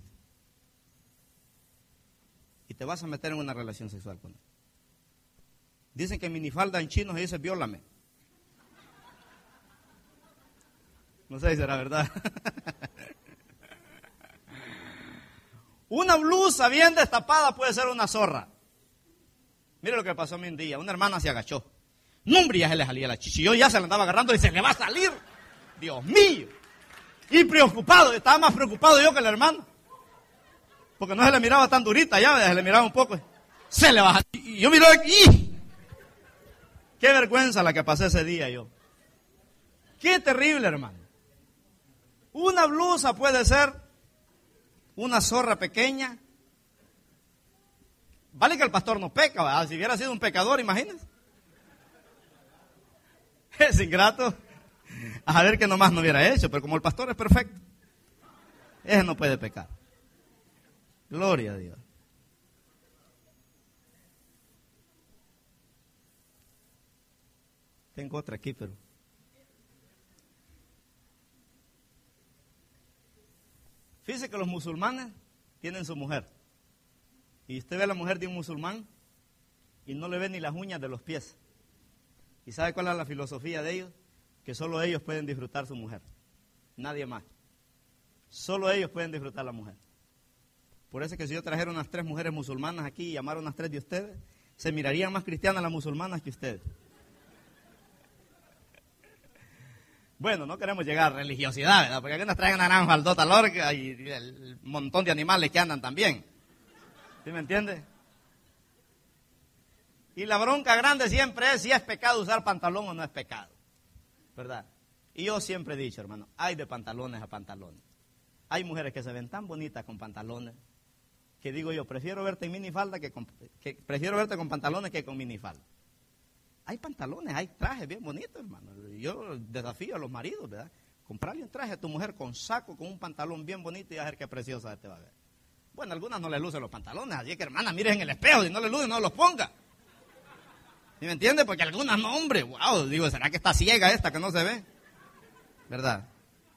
Y te vas a meter en una relación sexual con él. Dicen que minifalda en chino se dice viólame. No sé si será verdad. Una blusa bien destapada puede ser una zorra. Mire lo que pasó a mí un día. Una hermana se agachó. No, hombre, ya se le salía la chichi. Yo ya se la andaba agarrando y se le va a salir. Dios mío. Y preocupado. Estaba más preocupado yo que la hermana. Porque no se le miraba tan durita ya, se le miraba un poco. Se le baja. Y yo miraba aquí. Qué vergüenza la que pasé ese día yo. Qué terrible, hermano. Una blusa puede ser una zorra pequeña. Vale que el pastor no peca, ¿verdad? Si hubiera sido un pecador, imagínense. Es ingrato. A ver que nomás no hubiera hecho, pero como el pastor es perfecto, ese no puede pecar. Gloria a Dios. Tengo otra aquí, pero... Fíjese que los musulmanes tienen su mujer. Y usted ve a la mujer de un musulmán y no le ve ni las uñas de los pies. ¿Y sabe cuál es la filosofía de ellos? Que solo ellos pueden disfrutar su mujer. Nadie más. Solo ellos pueden disfrutar la mujer. Por eso es que si yo trajera unas tres mujeres musulmanas aquí y llamara unas tres de ustedes, se mirarían más cristianas las musulmanas que ustedes. Bueno, no queremos llegar a religiosidad, ¿verdad? Porque aquí nos traen una gran faldota lorca y el montón de animales que andan también. ¿Sí me entiende? Y la bronca grande siempre es si es pecado usar pantalón o no es pecado, ¿verdad? Y yo siempre he dicho, hermano, hay de pantalones a pantalones. Hay mujeres que se ven tan bonitas con pantalones que digo yo, prefiero verte en minifalda que, con, que prefiero verte con pantalones que con minifalda. Hay pantalones, hay trajes bien bonitos, hermano. Yo desafío a los maridos, ¿verdad? Comprarle un traje a tu mujer con saco, con un pantalón bien bonito y a ver qué preciosa te va a ver. Bueno, a algunas no le lucen los pantalones, así que hermana, mires en el espejo, si no le lucen, no los ponga. ¿Sí me entiende? Porque algunas no, hombre, wow, digo, ¿será que está ciega esta que no se ve? ¿Verdad?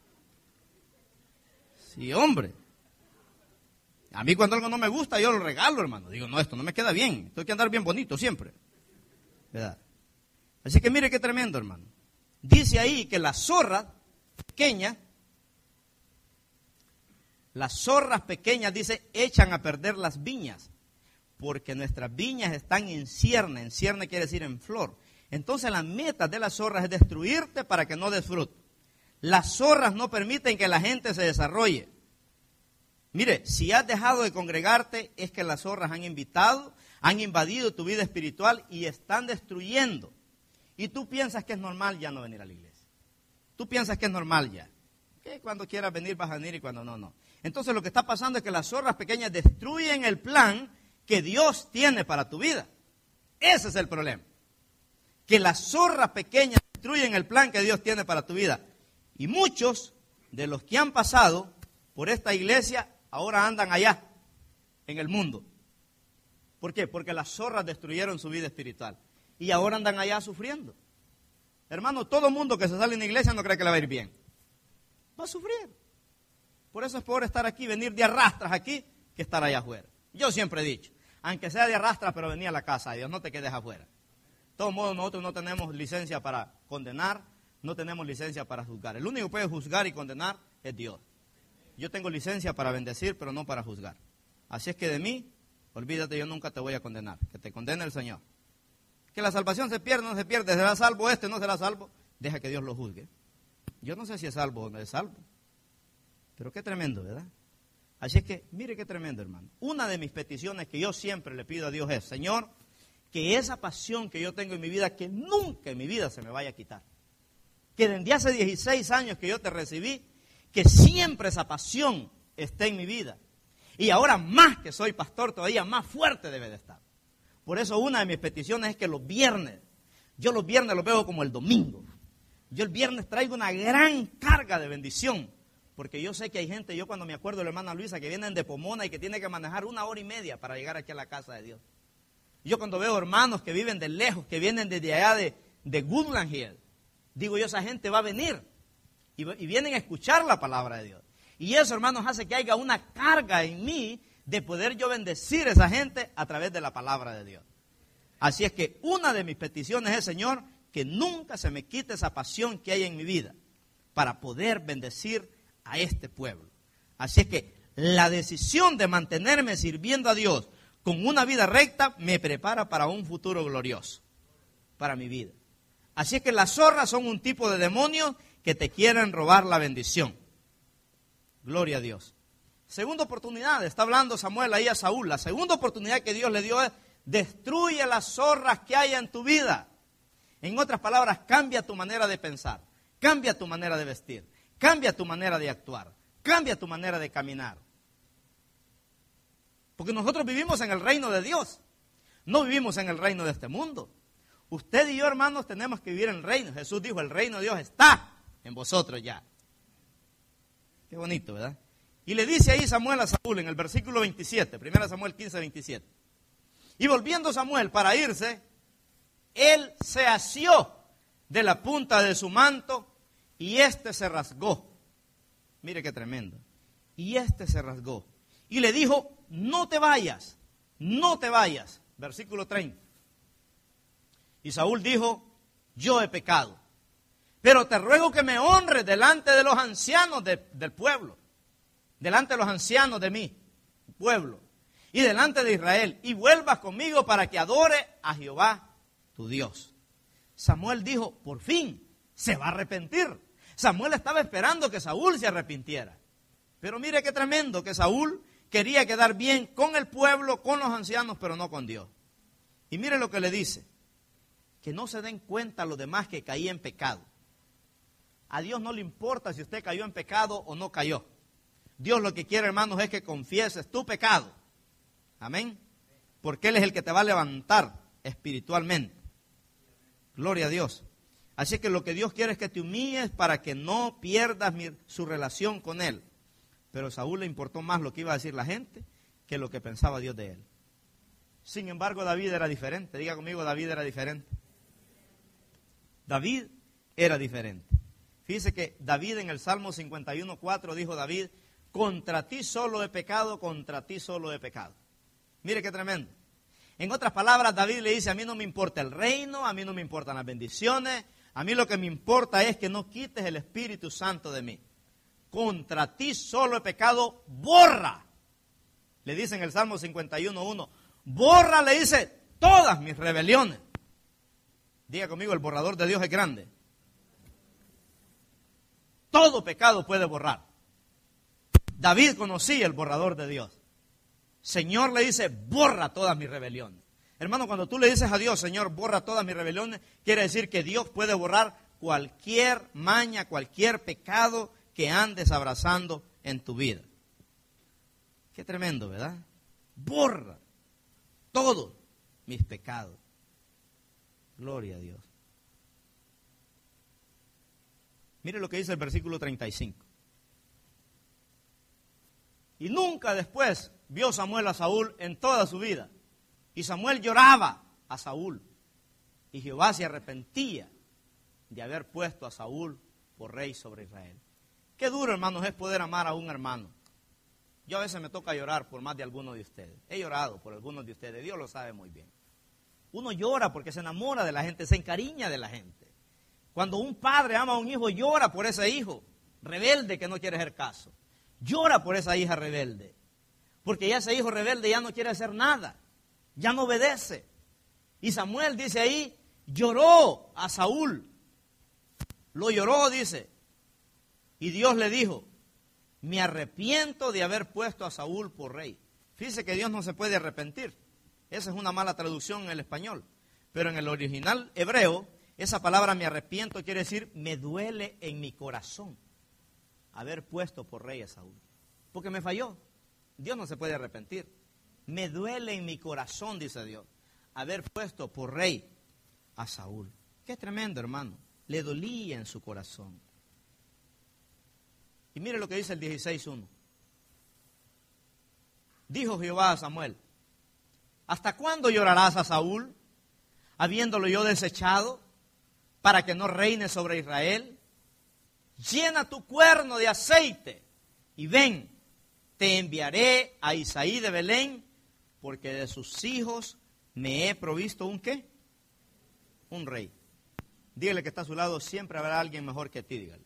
Sí, hombre. A mí cuando algo no me gusta, yo lo regalo, hermano. Digo, no, esto no me queda bien, tengo que andar bien bonito siempre. ¿Verdad? Así que mire qué tremendo, hermano. Dice ahí que las zorras pequeñas, las zorras pequeñas, dice, echan a perder las viñas, porque nuestras viñas están en cierne. En cierne quiere decir en flor. Entonces la meta de las zorras es destruirte para que no des fruto. Las zorras no permiten que la gente se desarrolle. Mire, si has dejado de congregarte, es que las zorras han invitado, han invadido tu vida espiritual y están destruyendo. Y tú piensas que es normal ya no venir a la iglesia. Tú piensas que es normal ya. Que cuando quieras venir vas a venir y cuando no, no. Entonces lo que está pasando es que las zorras pequeñas destruyen el plan que Dios tiene para tu vida. Ese es el problema. Que las zorras pequeñas destruyen el plan que Dios tiene para tu vida. Y muchos de los que han pasado por esta iglesia ahora andan allá, en el mundo. ¿Por qué? Porque las zorras destruyeron su vida espiritual. Y ahora andan allá sufriendo. Hermano, todo mundo que se sale en la iglesia no cree que le va a ir bien. Va a sufrir. Por eso es peor estar aquí, venir de arrastras aquí, que estar allá afuera. Yo siempre he dicho, aunque sea de arrastras, pero venía a la casa de Dios, no te quedes afuera. De todos modos, nosotros no tenemos licencia para condenar, no tenemos licencia para juzgar. El único que puede juzgar y condenar es Dios. Yo tengo licencia para bendecir, pero no para juzgar. Así es que de mí, olvídate, yo nunca te voy a condenar. Que te condene el Señor. Que la salvación se pierde o no se pierde, será salvo este, no será salvo, deja que Dios lo juzgue. Yo no sé si es salvo o no es salvo. Pero qué tremendo, ¿verdad? Así es que, mire qué tremendo, hermano. Una de mis peticiones que yo siempre le pido a Dios es, Señor, que esa pasión que yo tengo en mi vida, que nunca en mi vida se me vaya a quitar. Que desde hace dieciséis años que yo te recibí, que siempre esa pasión esté en mi vida. Y ahora más que soy pastor, todavía más fuerte debe de estar. Por eso una de mis peticiones es que los viernes, yo los viernes los veo como el domingo. Yo el viernes traigo una gran carga de bendición. Porque yo sé que hay gente, yo cuando me acuerdo de la hermana Luisa, que vienen de Pomona y que tiene que manejar una hora y media para llegar aquí a la casa de Dios. Yo cuando veo hermanos que viven de lejos, que vienen desde allá de, de Woodland Hill, digo yo, esa gente va a venir y, y vienen a escuchar la palabra de Dios. Y eso, hermanos, hace que haya una carga en mí de poder yo bendecir a esa gente a través de la palabra de Dios. Así es que una de mis peticiones es, Señor, que nunca se me quite esa pasión que hay en mi vida para poder bendecir a este pueblo. Así es que la decisión de mantenerme sirviendo a Dios con una vida recta me prepara para un futuro glorioso, para mi vida. Así es que las zorras son un tipo de demonios que te quieren robar la bendición. Gloria a Dios. Segunda oportunidad, está hablando Samuel ahí a Saúl. La segunda oportunidad que Dios le dio es: destruye las zorras que hay en tu vida. En otras palabras, cambia tu manera de pensar, cambia tu manera de vestir, cambia tu manera de actuar, cambia tu manera de caminar. Porque nosotros vivimos en el reino de Dios, no vivimos en el reino de este mundo. Usted y yo, hermanos, tenemos que vivir en el reino. Jesús dijo, el reino de Dios está en vosotros ya. Qué bonito, ¿verdad? Y le dice ahí Samuel a Saúl en el versículo veintisiete, primero Samuel quince, veintisiete. Y volviendo Samuel para irse, él se asió de la punta de su manto y éste se rasgó. Mire qué tremendo. Y éste se rasgó. Y le dijo, no te vayas, no te vayas. Versículo treinta. Y Saúl dijo, yo he pecado, pero te ruego que me honres delante de los ancianos de, del pueblo, delante de los ancianos de mi pueblo, y delante de Israel, y vuelvas conmigo para que adore a Jehová tu Dios. Samuel dijo, por fin, se va a arrepentir. Samuel estaba esperando que Saúl se arrepintiera. Pero mire qué tremendo, que Saúl quería quedar bien con el pueblo, con los ancianos, pero no con Dios. Y mire lo que le dice, que no se den cuenta los demás que caí en pecado. A Dios no le importa si usted cayó en pecado o no cayó. Dios lo que quiere, hermanos, es que confieses tu pecado. Amén. Porque Él es el que te va a levantar espiritualmente. Gloria a Dios. Así que lo que Dios quiere es que te humilles para que no pierdas mi, su relación con Él. Pero a Saúl le importó más lo que iba a decir la gente que lo que pensaba Dios de él. Sin embargo, David era diferente. Diga conmigo, David era diferente. David era diferente. Fíjese que David en el Salmo cincuenta y uno, cuatro dijo David, contra ti solo he pecado, contra ti solo he pecado. Mire qué tremendo. En otras palabras, David le dice, a mí no me importa el reino, a mí no me importan las bendiciones, a mí lo que me importa es que no quites el Espíritu Santo de mí. Contra ti solo he pecado, borra. Le dice en el Salmo cincuenta y uno, uno, borra, le dice, todas mis rebeliones. Diga conmigo, el borrador de Dios es grande. Todo pecado puede borrar. David conocía el borrador de Dios. Señor, le dice, borra todas mis rebeliones. Hermano, cuando tú le dices a Dios, Señor, borra todas mis rebeliones, quiere decir que Dios puede borrar cualquier maña, cualquier pecado que andes abrazando en tu vida. Qué tremendo, ¿verdad? Borra todos mis pecados. Gloria a Dios. Mire lo que dice el versículo treinta y cinco. Y nunca después vio Samuel a Saúl en toda su vida. Y Samuel lloraba a Saúl. Y Jehová se arrepentía de haber puesto a Saúl por rey sobre Israel. Qué duro, hermanos, es poder amar a un hermano. Yo a veces me toca llorar por más de algunos de ustedes. He llorado por algunos de ustedes, Dios lo sabe muy bien. Uno llora porque se enamora de la gente, se encariña de la gente. Cuando un padre ama a un hijo, llora por ese hijo rebelde que no quiere hacer caso. Llora por esa hija rebelde. Porque ya ese hijo rebelde ya no quiere hacer nada. Ya no obedece. Y Samuel dice ahí, lloró a Saúl. Lo lloró, dice. Y Dios le dijo, me arrepiento de haber puesto a Saúl por rey. Fíjese que Dios no se puede arrepentir. Esa es una mala traducción en el español. Pero en el original hebreo, esa palabra me arrepiento quiere decir me duele en mi corazón haber puesto por rey a Saúl. Porque me falló. Dios no se puede arrepentir. Me duele en mi corazón, dice Dios, haber puesto por rey a Saúl. Qué tremendo, hermano. Le dolía en su corazón. Y mire lo que dice el dieciséis uno. Dijo Jehová a Samuel, ¿hasta cuándo llorarás a Saúl, habiéndolo yo desechado, para que no reine sobre Israel? Llena tu cuerno de aceite y ven, te enviaré a Isaí de Belén, porque de sus hijos me he provisto un ¿qué? Un rey. Dígale que está a su lado, siempre habrá alguien mejor que ti, dígale.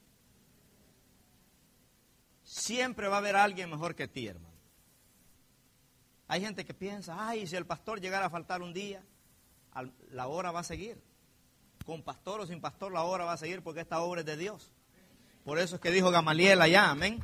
Siempre va a haber alguien mejor que ti, hermano. Hay gente que piensa, ay, si el pastor llegara a faltar un día, la hora va a seguir. Con pastor o sin pastor la hora va a seguir porque esta obra es de Dios. Por eso es que dijo Gamaliel allá, amén.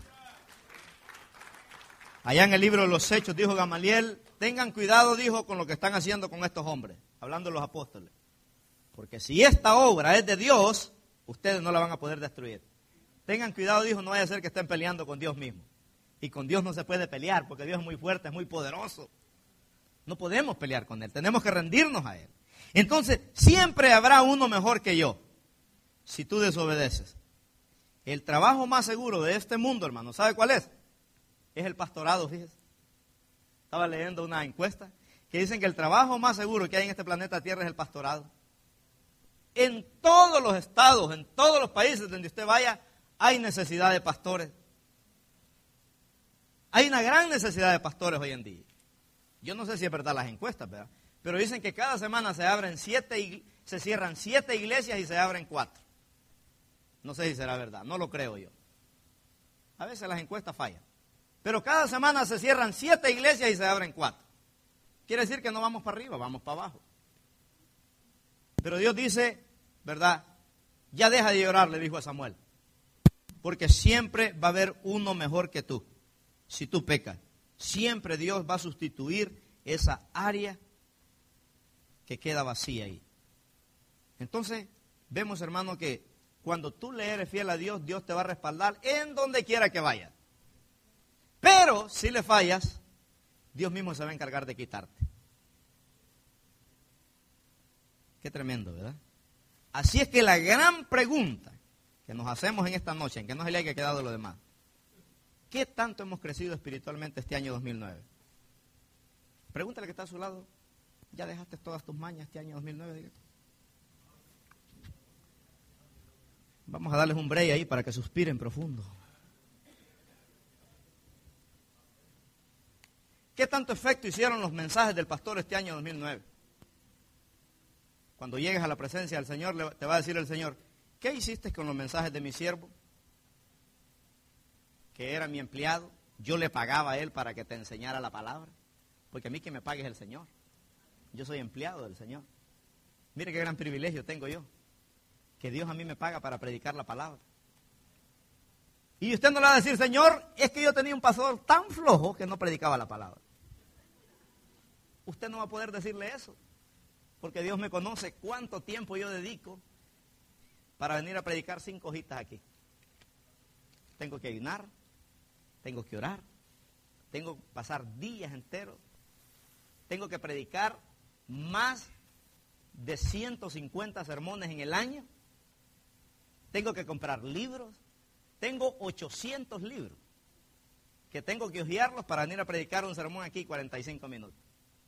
Allá en el libro de los Hechos dijo Gamaliel, tengan cuidado, dijo, con lo que están haciendo con estos hombres, hablando de los apóstoles. Porque si esta obra es de Dios, ustedes no la van a poder destruir. Tengan cuidado, dijo, no vaya a ser que estén peleando con Dios mismo. Y con Dios no se puede pelear, porque Dios es muy fuerte, es muy poderoso. No podemos pelear con Él, tenemos que rendirnos a Él. Entonces, siempre habrá uno mejor que yo, si tú desobedeces. El trabajo más seguro de este mundo, hermano, ¿sabe cuál es? Es el pastorado, fíjese. Estaba leyendo una encuesta que dicen que el trabajo más seguro que hay en este planeta Tierra es el pastorado. En todos los estados, en todos los países donde usted vaya, hay necesidad de pastores. Hay una gran necesidad de pastores hoy en día. Yo no sé si es verdad las encuestas, ¿verdad? Pero dicen que cada semana se abren siete, se cierran siete iglesias y se abren cuatro. No sé si será verdad, no lo creo yo. A veces las encuestas fallan. Pero cada semana se cierran siete iglesias y se abren cuatro. Quiere decir que no vamos para arriba, vamos para abajo. Pero Dios dice, ¿verdad? Ya deja de llorar, le dijo a Samuel. Porque siempre va a haber uno mejor que tú. Si tú pecas, siempre Dios va a sustituir esa área que queda vacía ahí. Entonces, vemos, hermano, que cuando tú le eres fiel a Dios, Dios te va a respaldar en donde quiera que vayas. Pero si le fallas, Dios mismo se va a encargar de quitarte. Qué tremendo, ¿verdad? Así es que la gran pregunta que nos hacemos en esta noche, en que no se le haya quedado lo demás, ¿qué tanto hemos crecido espiritualmente este año dos mil nueve? Pregúntale que está a su lado, ¿ya dejaste todas tus mañas este año dos mil nueve? Dígate. Vamos a darles un break ahí para que suspiren profundo. ¿Qué tanto efecto hicieron los mensajes del pastor este año dos mil nueve? Cuando llegues a la presencia del Señor, te va a decir el Señor, ¿qué hiciste con los mensajes de mi siervo? Que era mi empleado, yo le pagaba a él para que te enseñara la palabra, porque a mí que me pague es el Señor. Yo soy empleado del Señor. Mire qué gran privilegio tengo yo, que Dios a mí me paga para predicar la palabra. Y usted no le va a decir, Señor, es que yo tenía un pastor tan flojo que no predicaba la palabra. Usted no va a poder decirle eso, porque Dios me conoce cuánto tiempo yo dedico para venir a predicar cinco hojitas aquí. Tengo que ayunar, tengo que orar, tengo que pasar días enteros, tengo que predicar más de ciento cincuenta sermones en el año, tengo que comprar libros, tengo ochocientos libros que tengo que hojearlos para venir a predicar un sermón aquí cuarenta y cinco minutos.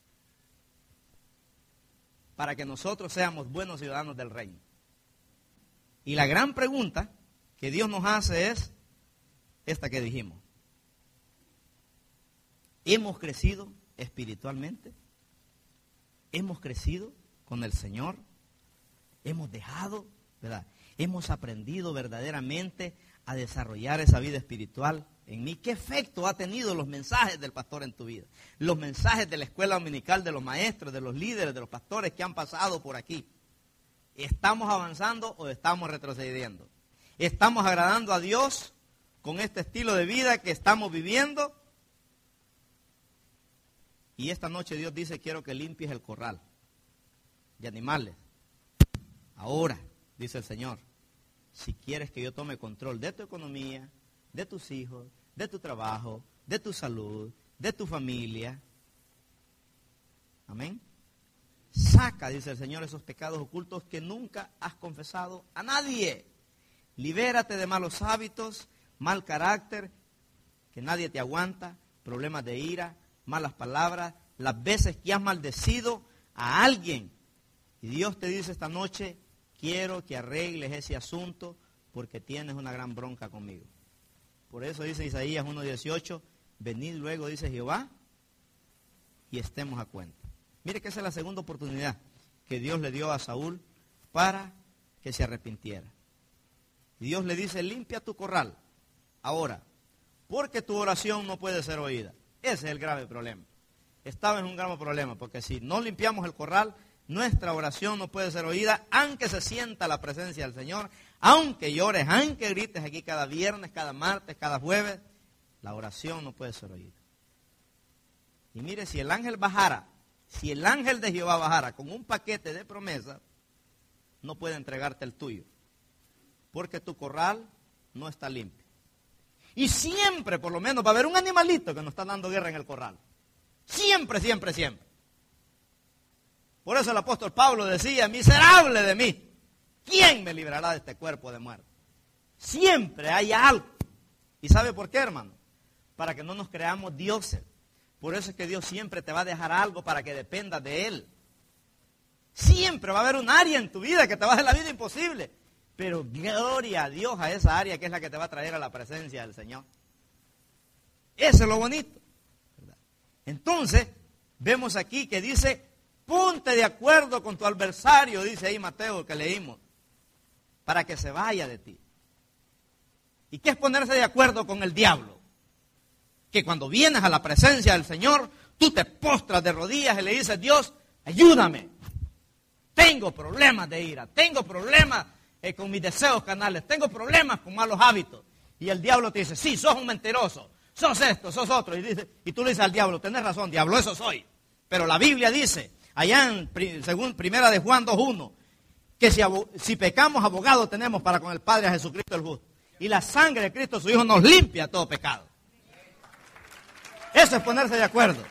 Para que nosotros seamos buenos ciudadanos del reino. Y la gran pregunta que Dios nos hace es esta que dijimos. ¿Hemos crecido espiritualmente? ¿Hemos crecido con el Señor? ¿Hemos dejado, verdad? ¿Hemos aprendido verdaderamente a desarrollar esa vida espiritual en mí? ¿Qué efecto ha tenido los mensajes del pastor en tu vida? Los mensajes de la escuela dominical, de los maestros, de los líderes, de los pastores que han pasado por aquí. ¿Estamos avanzando o estamos retrocediendo? ¿Estamos agradando a Dios con este estilo de vida que estamos viviendo? Y esta noche Dios dice, quiero que limpies el corral de animales. Ahora, dice el Señor, si quieres que yo tome control de tu economía, de tus hijos, de tu trabajo, de tu salud, de tu familia. Amén. Saca, dice el Señor, esos pecados ocultos que nunca has confesado a nadie. Libérate de malos hábitos, mal carácter, que nadie te aguanta, problemas de ira, malas palabras, las veces que has maldecido a alguien. Y Dios te dice esta noche, quiero que arregles ese asunto porque tienes una gran bronca conmigo. Por eso dice Isaías uno dieciocho, venid luego, dice Jehová, y estemos a cuenta. Mire que esa es la segunda oportunidad que Dios le dio a Saúl para que se arrepintiera. Y Dios le dice, limpia tu corral. Ahora, porque tu oración no puede ser oída. Ese es el grave problema. Estaba en un grave problema, porque si no limpiamos el corral, nuestra oración no puede ser oída, aunque se sienta la presencia del Señor, aunque llores, aunque grites aquí cada viernes, cada martes, cada jueves, la oración no puede ser oída. Y mire, si el ángel bajara, si el ángel de Jehová bajara con un paquete de promesas, no puede entregarte el tuyo, porque tu corral no está limpio. Y siempre, por lo menos, va a haber un animalito que nos está dando guerra en el corral. Siempre, siempre, siempre. Por eso el apóstol Pablo decía, miserable de mí, ¿quién me librará de este cuerpo de muerte? Siempre hay algo. ¿Y sabe por qué, hermano? Para que no nos creamos dioses. Por eso es que Dios siempre te va a dejar algo para que dependas de Él. Siempre va a haber un área en tu vida que te va a hacer la vida imposible. Pero gloria a Dios a esa área que es la que te va a traer a la presencia del Señor. Eso es lo bonito, ¿verdad? Entonces, vemos aquí que dice, ponte de acuerdo con tu adversario, dice ahí Mateo que leímos, para que se vaya de ti. ¿Y qué es ponerse de acuerdo con el diablo? Que cuando vienes a la presencia del Señor, tú te postras de rodillas y le dices, Dios, ayúdame. Tengo problemas de ira, tengo problemas eh, con mis deseos carnales, tengo problemas con malos hábitos. Y el diablo te dice, sí, sos un mentiroso, sos esto, sos otro. Y, dice, y tú le dices al diablo, tenés razón, diablo, eso soy. Pero la Biblia dice, allá en según primera de Juan dos uno, que si, si pecamos, abogado tenemos para con el Padre a Jesucristo el justo. Y la sangre de Cristo, su Hijo, nos limpia todo pecado. Eso es ponerse de acuerdo.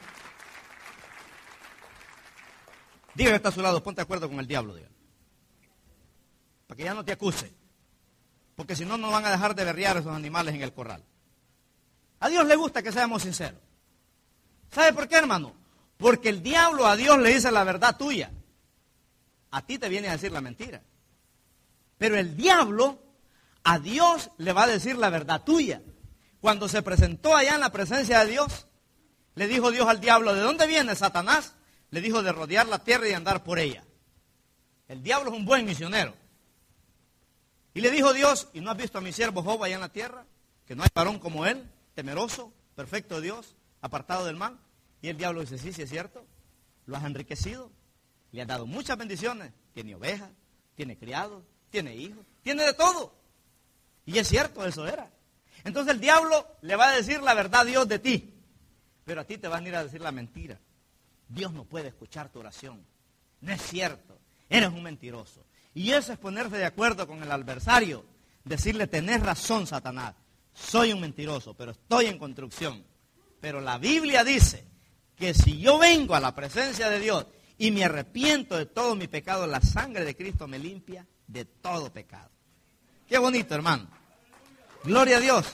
Diga que está a su lado, ponte de acuerdo con el diablo, diga. Para que ya no te acuse. Porque si no, no van a dejar de berrear esos animales en el corral. A Dios le gusta que seamos sinceros. ¿Sabe por qué, hermano? Porque el diablo a Dios le dice la verdad tuya. A ti te viene a decir la mentira. Pero el diablo a Dios le va a decir la verdad tuya. Cuando se presentó allá en la presencia de Dios, le dijo Dios al diablo, ¿de dónde viene Satanás? Le dijo de rodear la tierra y andar por ella. El diablo es un buen misionero. Y le dijo Dios, ¿y no has visto a mi siervo Job allá en la tierra? Que no hay varón como él, temeroso, perfecto de Dios, apartado del mal. Y el diablo dice, sí, sí es cierto, lo has enriquecido, le has dado muchas bendiciones, tiene ovejas, tiene criados, tiene hijos, tiene de todo. Y es cierto, eso era. Entonces el diablo le va a decir la verdad a Dios de ti, pero a ti te van a ir a decir la mentira. Dios no puede escuchar tu oración, no es cierto, eres un mentiroso. Y eso es ponerse de acuerdo con el adversario, decirle, tenés razón, Satanás, soy un mentiroso, pero estoy en construcción. Pero la Biblia dice que si yo vengo a la presencia de Dios y me arrepiento de todo mi pecado, la sangre de Cristo me limpia de todo pecado. Qué bonito, hermano. Gloria a Dios.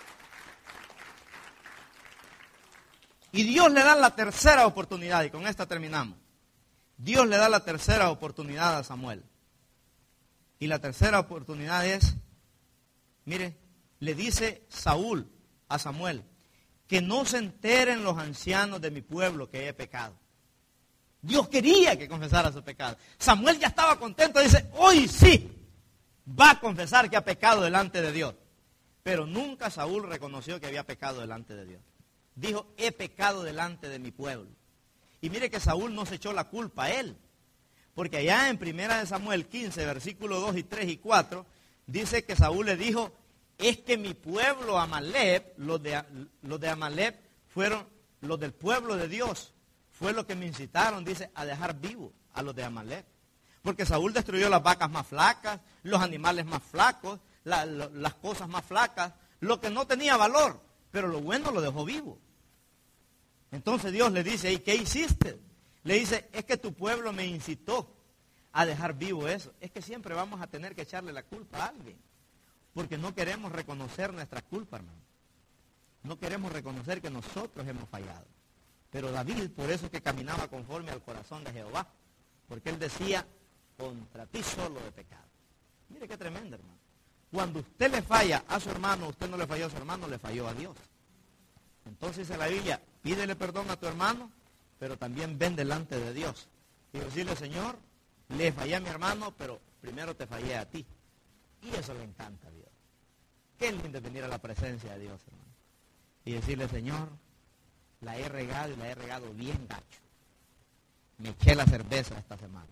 Y Dios le da la tercera oportunidad, y con esta terminamos. Dios le da la tercera oportunidad a Samuel. Y la tercera oportunidad es, mire, le dice Saúl a Samuel, que no se enteren los ancianos de mi pueblo que he pecado. Dios quería que confesara su pecado. Samuel ya estaba contento, dice, hoy sí va a confesar que ha pecado delante de Dios. Pero nunca Saúl reconoció que había pecado delante de Dios. Dijo, he pecado delante de mi pueblo. Y mire que Saúl no se echó la culpa a él. Porque allá en primera de Samuel quince, versículos dos y tres y cuatro, dice que Saúl le dijo, es que mi pueblo Amalek, los de, los de Amalek fueron los del pueblo de Dios. Fue lo que me incitaron, dice, a dejar vivo a los de Amalek. Porque Saúl destruyó las vacas más flacas, los animales más flacos, la, lo, las cosas más flacas, lo que no tenía valor, pero lo bueno lo dejó vivo. Entonces Dios le dice, ¿y qué hiciste? Le dice, es que tu pueblo me incitó a dejar vivo eso. Es que siempre vamos a tener que echarle la culpa a alguien. Porque no queremos reconocer nuestra culpa, hermano. No queremos reconocer que nosotros hemos fallado. Pero David, por eso es que caminaba conforme al corazón de Jehová. Porque él decía, contra ti solo he pecado. Mire qué tremendo, hermano. Cuando usted le falla a su hermano, usted no le falló a su hermano, le falló a Dios. Entonces dice la Biblia, pídele perdón a tu hermano, pero también ven delante de Dios. Y decirle, Señor, le fallé a mi hermano, pero primero te fallé a ti. Y eso le encanta a Dios. Qué lindo es venir a la presencia de Dios, hermano. Y decirle, Señor, la he regado y la he regado bien gacho. Me eché la cerveza esta semana.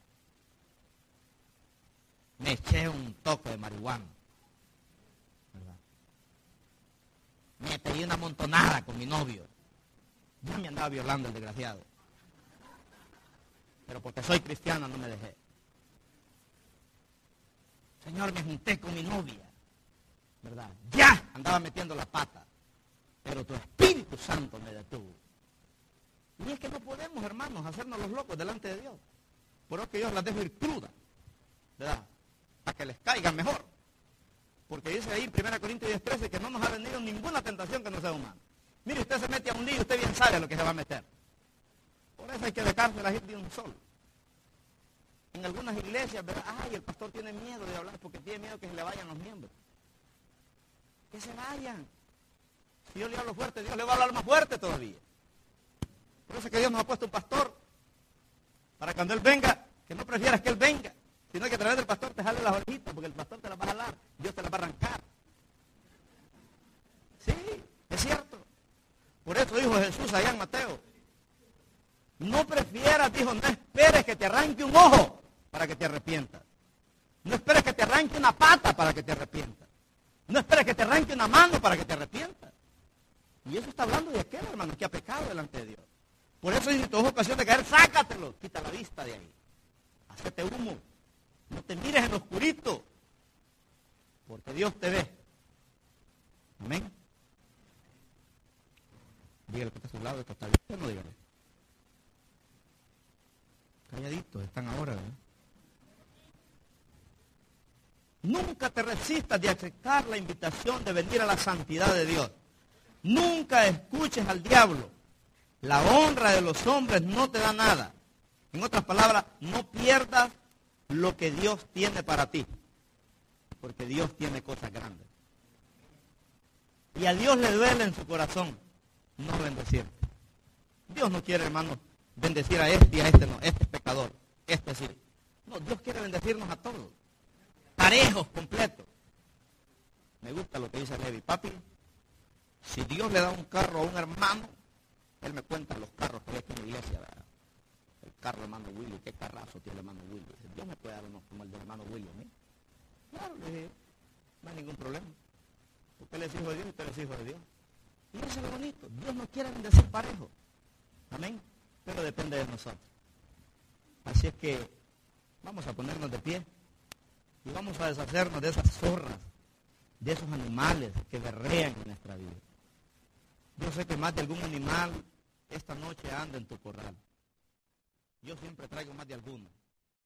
Me eché un toque de marihuana. ¿Verdad? Me pedí una montonada con mi novio. Ya me andaba violando el desgraciado. Pero porque soy cristiana no me dejé. Señor, me junté con mi novia. ¿Verdad? Ya andaba metiendo la pata. Pero tu Espíritu Santo me detuvo. Y es que no podemos, hermanos, hacernos los locos delante de Dios. Por eso que Dios las dejo ir crudas. ¿Verdad? Para que les caigan mejor. Porque dice ahí en primera Corintios diez trece que no nos ha venido ninguna tentación que no sea humana. Mire, usted se mete a un lío, usted bien sabe a lo que se va a meter. Por eso hay que dejarse la gente de un solo. En algunas iglesias, ¿verdad? Ay, el pastor tiene miedo de hablar porque tiene miedo que se le vayan los miembros. Que se vayan. Si yo le hablo fuerte, Dios le va a hablar más fuerte todavía. Por eso es que Dios nos ha puesto un pastor. Para cuando Él venga, que no prefieras que Él venga, sino que a través del pastor te jale las orejitas, porque el pastor te las va a jalar, Dios te las va a arrancar. Sí, es cierto. Por eso dijo Jesús allá en Mateo, no prefieras, dijo, no esperes que te arranque un ojo para que te arrepientas. No esperes que te arranque una pata para que te arrepientas. No esperes que te arranque una mano para que te arrepientas. Y eso está hablando de aquel hermano que ha pecado delante de Dios. Por eso si tu ojo ocasión de caer, sácatelo, quita la vista de ahí. Hacete humo. No te mires en lo oscurito, porque Dios te ve. Amén. Dígale que está a su lado, esto está bien, no dígale. Calladitos están ahora, ¿verdad? Nunca te resistas de aceptar la invitación de venir a la santidad de Dios. Nunca escuches al diablo. La honra de los hombres no te da nada. En otras palabras, no pierdas lo que Dios tiene para ti. Porque Dios tiene cosas grandes. Y a Dios le duele en su corazón no bendecirte. Dios no quiere, hermano, bendecir a este y a este no. Este es pecador, este sí. No, Dios quiere bendecirnos a todos. Parejos, completos. Me gusta lo que dice Levi. Papi, si Dios le da un carro a un hermano, él me cuenta los carros que hay aquí en la iglesia, ¿verdad? El carro del hermano Willy, qué carrazo tiene el hermano Willy. Dice, Dios me puede dar uno como el del hermano Willy, ¿eh? Claro, le dije, no hay ningún problema. Usted es hijo de Dios y usted es hijo de Dios. Y eso es lo bonito. Dios nos quiere bendecir parejo. Amén. Pero depende de nosotros. Así es que vamos a ponernos de pie y vamos a deshacernos de esas zorras, de esos animales que berrean en nuestra vida. Yo sé que más de algún animal esta noche anda en tu corral. Yo siempre traigo más de alguno.